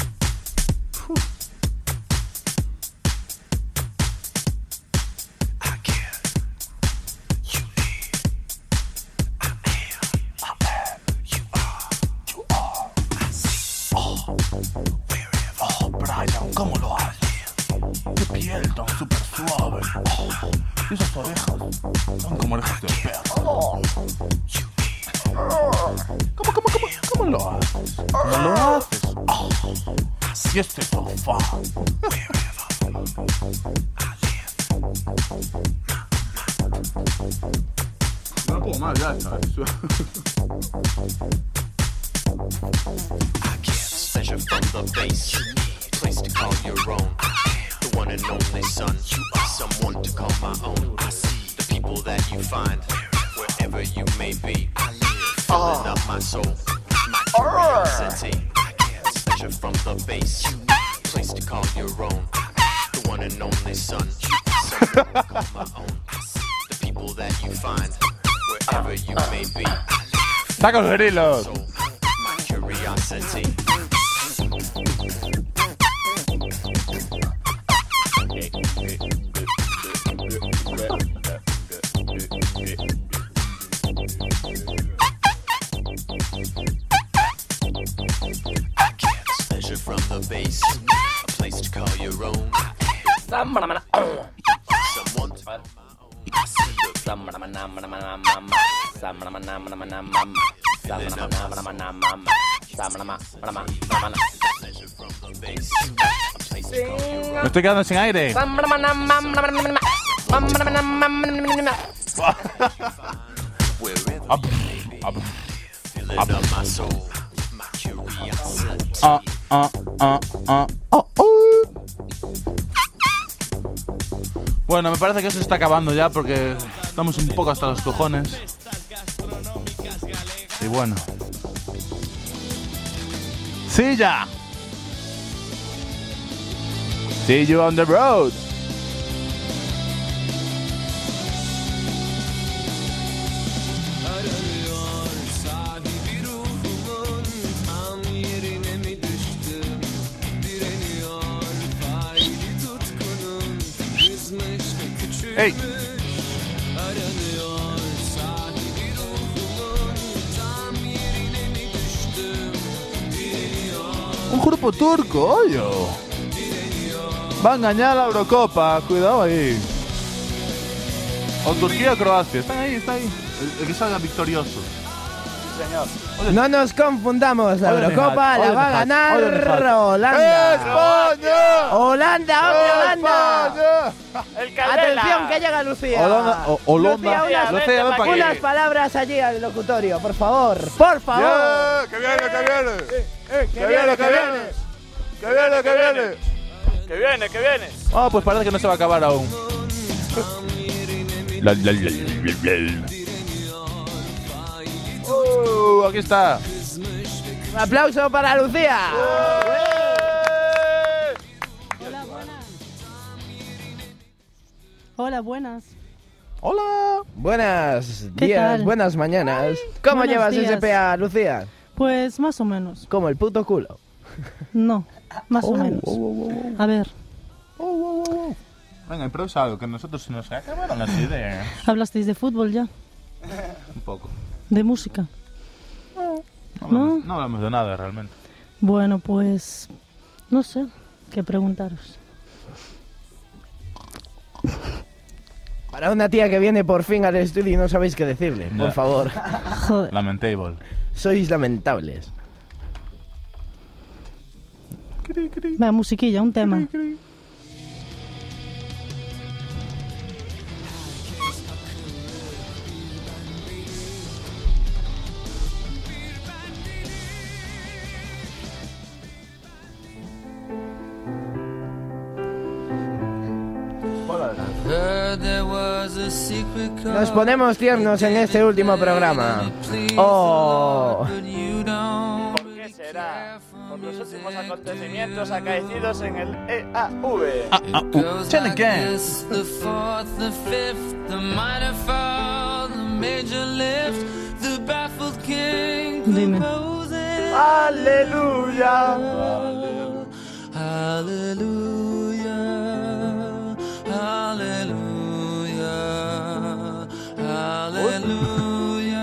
[SPEAKER 2] Brian, ¿cómo lo haces? Qué piel tan súper suave. Esas orejas son como orejas de perro. ¿Cómo lo haces? ¿Cómo lo haces? Y este sofá. No puedo más, ya está.
[SPEAKER 17] Pleasure from the base, place to call your own. The one and only son, someone to call my own. The people that you find, wherever you may be, filling up my soul, my curiosity. Pleasure from the base, place to call your own. The one and only son, someone to call my own. The people that you find, wherever you may be,
[SPEAKER 2] ¡Saca los grilos!
[SPEAKER 17] my curiosity. Pleasure from the base, a place to call your own. Someone to
[SPEAKER 2] Me estoy quedando sin aire. Bueno, me parece que eso se está acabando ya porque estamos un poco hasta los cojones. Y bueno. ¡Sí ya! See you on the road. Hey. Un grupo turco, oye. Va a engañar a la Eurocopa, cuidado ahí. O Turquía o Croacia, están ahí, está ahí. El que salga victorioso.
[SPEAKER 1] Sí, señor.
[SPEAKER 4] No nos confundamos, la Eurocopa la va a ganar Holanda.
[SPEAKER 2] ¡España!
[SPEAKER 4] ¡Holanda, hombre, Holanda!
[SPEAKER 1] El Candela.
[SPEAKER 4] Atención, que llega Lucía.
[SPEAKER 2] Holanda.
[SPEAKER 4] Lucía, unas palabras allí al locutorio, por favor. ¡Por favor!
[SPEAKER 2] Yeah, ¡que viene, que viene! ¡Que viene, que viene! ¡Que viene, que viene!
[SPEAKER 1] ¡Que viene, que viene!
[SPEAKER 2] Ah, pues parece que no se va a acabar aún. Aquí está.
[SPEAKER 4] Un aplauso para Lucía.
[SPEAKER 18] Hola, buenas. Hola, buenas.
[SPEAKER 2] Hola.
[SPEAKER 4] Buenos
[SPEAKER 18] ¿Qué
[SPEAKER 4] días,
[SPEAKER 18] tal?
[SPEAKER 4] buenas mañanas. ¿Cómo
[SPEAKER 18] Buenos
[SPEAKER 4] llevas
[SPEAKER 18] días.
[SPEAKER 4] SPA, Lucía?
[SPEAKER 18] Pues más o menos.
[SPEAKER 4] Como el puto culo.
[SPEAKER 18] No, más o menos. A ver,
[SPEAKER 2] Venga, improvisa algo, que nosotros se nos acabaron las ideas.
[SPEAKER 18] ¿hablasteis de fútbol ya?
[SPEAKER 2] Un poco.
[SPEAKER 18] ¿De música?
[SPEAKER 2] No hablamos de nada realmente.
[SPEAKER 18] Bueno, pues no sé qué preguntaros.
[SPEAKER 4] Para una tía que viene por fin al estudio y no sabéis qué decirle, por
[SPEAKER 2] Ya.
[SPEAKER 4] favor.
[SPEAKER 18] Joder.
[SPEAKER 2] Lamentable.
[SPEAKER 4] Sois lamentables.
[SPEAKER 18] Venga, musiquilla, un tema.
[SPEAKER 4] Nos ponemos tiernos en este último programa. Oh.
[SPEAKER 1] ¿Por qué será? Por los últimos acontecimientos acaecidos en el EAV.
[SPEAKER 2] Tell again.
[SPEAKER 12] The fourth, the fifth, the minor fall, the major lift, the baffled king
[SPEAKER 18] Dime.
[SPEAKER 12] composes.
[SPEAKER 1] ¡Aleluya!
[SPEAKER 12] Hallelujah, hallelujah, hallelujah,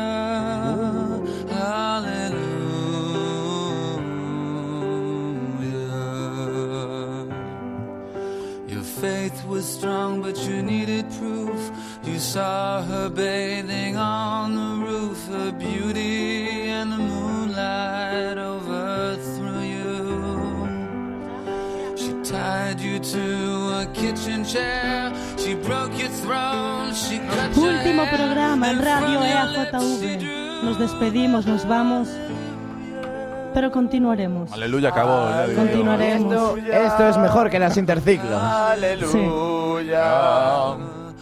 [SPEAKER 12] hallelujah. Your faith was strong, but you needed proof. You saw her bathing on the roof, her beauty and the moonlight overthrew you. She tied you to a kitchen chair, she broke your throne, she cut your
[SPEAKER 18] Último
[SPEAKER 12] hair,
[SPEAKER 18] programa en
[SPEAKER 12] and from
[SPEAKER 18] Radio
[SPEAKER 12] your lips she
[SPEAKER 18] EAJV.
[SPEAKER 12] drew
[SPEAKER 18] Nos despedimos, nos vamos, pero continuaremos.
[SPEAKER 2] Aleluya, acabó. ya digo yo.
[SPEAKER 18] Continuaremos.
[SPEAKER 4] Esto es mejor que las interciclos.
[SPEAKER 1] ¡Aleluya!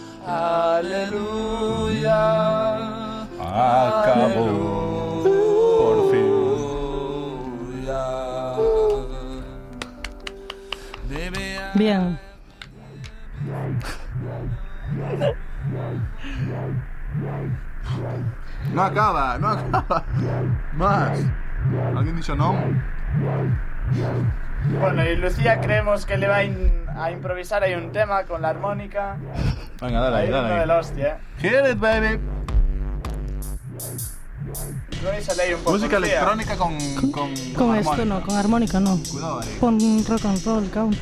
[SPEAKER 1] ¡Aleluya!
[SPEAKER 2] Acabó. Por fin.
[SPEAKER 18] Bien.
[SPEAKER 2] No acaba, no acaba. Más. ¿Alguien dicho no?
[SPEAKER 1] Bueno, y Lucía creemos que le va a improvisar ahí un tema con la armónica.
[SPEAKER 2] Venga, dale,
[SPEAKER 1] Ahí
[SPEAKER 2] dale.
[SPEAKER 1] uno de la hostia,
[SPEAKER 2] Hit it, baby.
[SPEAKER 1] Improvísale ahí un poco,
[SPEAKER 2] Música
[SPEAKER 1] Lucía.
[SPEAKER 2] electrónica con
[SPEAKER 18] Con esto no, con armónica no.
[SPEAKER 2] Cuidado ahí.
[SPEAKER 18] Pon rock and roll, country.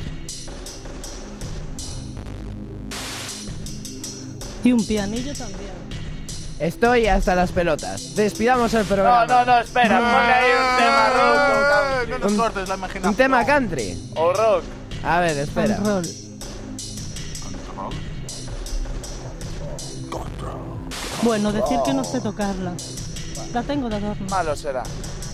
[SPEAKER 18] Y un pianillo también.
[SPEAKER 4] Estoy hasta las pelotas. Despidamos el programa.
[SPEAKER 5] No, espera, pon ahí un tema rock.
[SPEAKER 2] No nos cortes la imaginación.
[SPEAKER 4] Un tema country.
[SPEAKER 5] O rock.
[SPEAKER 4] A ver, espera.
[SPEAKER 18] Control. Bueno, decir que no sé tocarla. La tengo de adorno.
[SPEAKER 5] Malo será.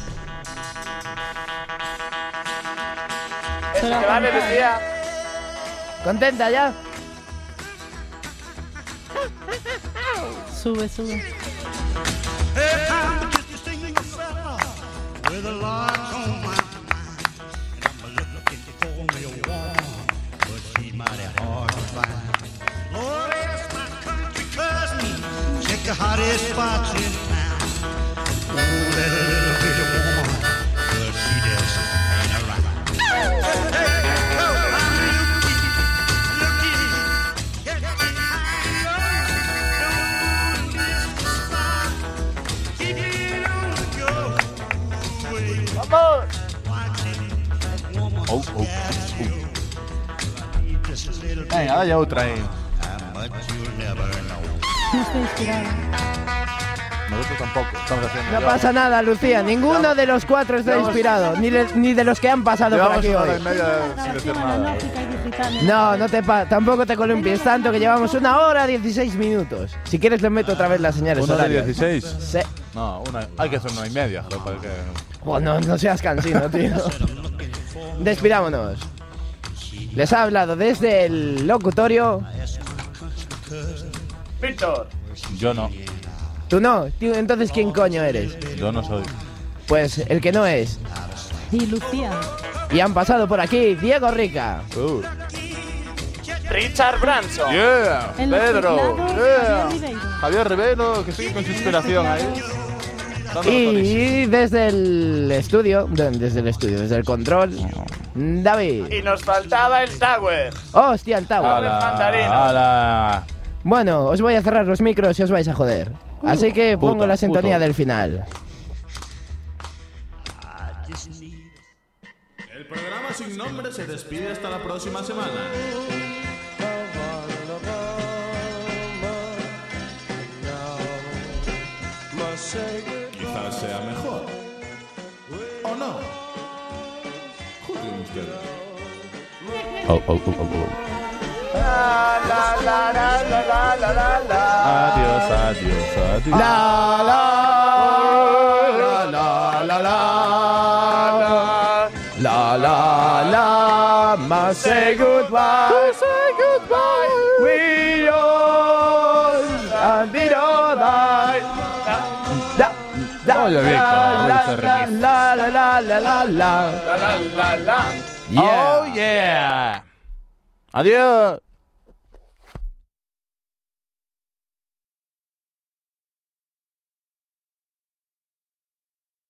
[SPEAKER 5] Eso
[SPEAKER 18] Será
[SPEAKER 5] que vale,
[SPEAKER 18] contar.
[SPEAKER 5] Lucía.
[SPEAKER 4] ¿Contenta ya?
[SPEAKER 18] Sube.
[SPEAKER 13] With a lark on my mind, I'm looking for me a woman, but she's mighty hard to find. Lord, ask my country cousin, check the hottest spots in town. Oh, that little bitty woman, but she just ain't around. Hey, oh, I'm looking, get me on this spot, keep it on the go.
[SPEAKER 5] ¡Vamos!
[SPEAKER 2] Venga, dale otra ahí.
[SPEAKER 18] No estoy inspirada.
[SPEAKER 2] Nosotros tampoco. Estamos haciendo.
[SPEAKER 4] No pasa nada, Lucía. Ninguno de los cuatro está inspirado. Ni de los que han pasado por aquí
[SPEAKER 2] Llevamos una hora
[SPEAKER 4] hoy.
[SPEAKER 2] y media sin decir nada.
[SPEAKER 18] Analógica y digital.
[SPEAKER 4] No, tampoco te columpies tanto, que llevamos 1 hora 16 minutos. Si quieres le meto otra vez las señales
[SPEAKER 2] ¿1 hora y
[SPEAKER 4] horarias.
[SPEAKER 2] 16?
[SPEAKER 4] Sí.
[SPEAKER 2] No, hay que hacer 1 y media, joder, para que...
[SPEAKER 4] Oh, no seas cansino, tío. Despidámonos. Les ha hablado desde el locutorio.
[SPEAKER 5] Víctor.
[SPEAKER 2] Yo no.
[SPEAKER 4] ¿Tú no? Tío, entonces ¿quién coño eres?
[SPEAKER 2] Yo no soy.
[SPEAKER 4] Pues el que no es.
[SPEAKER 18] Y Lucía.
[SPEAKER 4] Y han pasado por aquí Diego Rica.
[SPEAKER 5] Richard Branson.
[SPEAKER 2] Yeah,
[SPEAKER 18] En los
[SPEAKER 2] Pedro.
[SPEAKER 18] teclados,
[SPEAKER 2] Yeah.
[SPEAKER 18] Javier Ribeiro.
[SPEAKER 2] Javier Ribeiro, que sigue con su inspiración ahí.
[SPEAKER 4] Y desde el estudio, desde el control, David.
[SPEAKER 5] Y nos faltaba el Tower.
[SPEAKER 4] Hostia, el Tower.
[SPEAKER 2] ¡Hala!
[SPEAKER 4] Bueno, os voy a cerrar los micros y os vais a joder. Así que pongo la sintonía del final.
[SPEAKER 19] El programa sin nombre se despide hasta la próxima semana. Quizás sea mejor. ¿O no? Juzguen ustedes.
[SPEAKER 2] Adiós.
[SPEAKER 4] La, must say goodbye. We all and did all right.
[SPEAKER 2] Oye, Víctor,
[SPEAKER 4] La.
[SPEAKER 2] Oh, yeah. Adiós.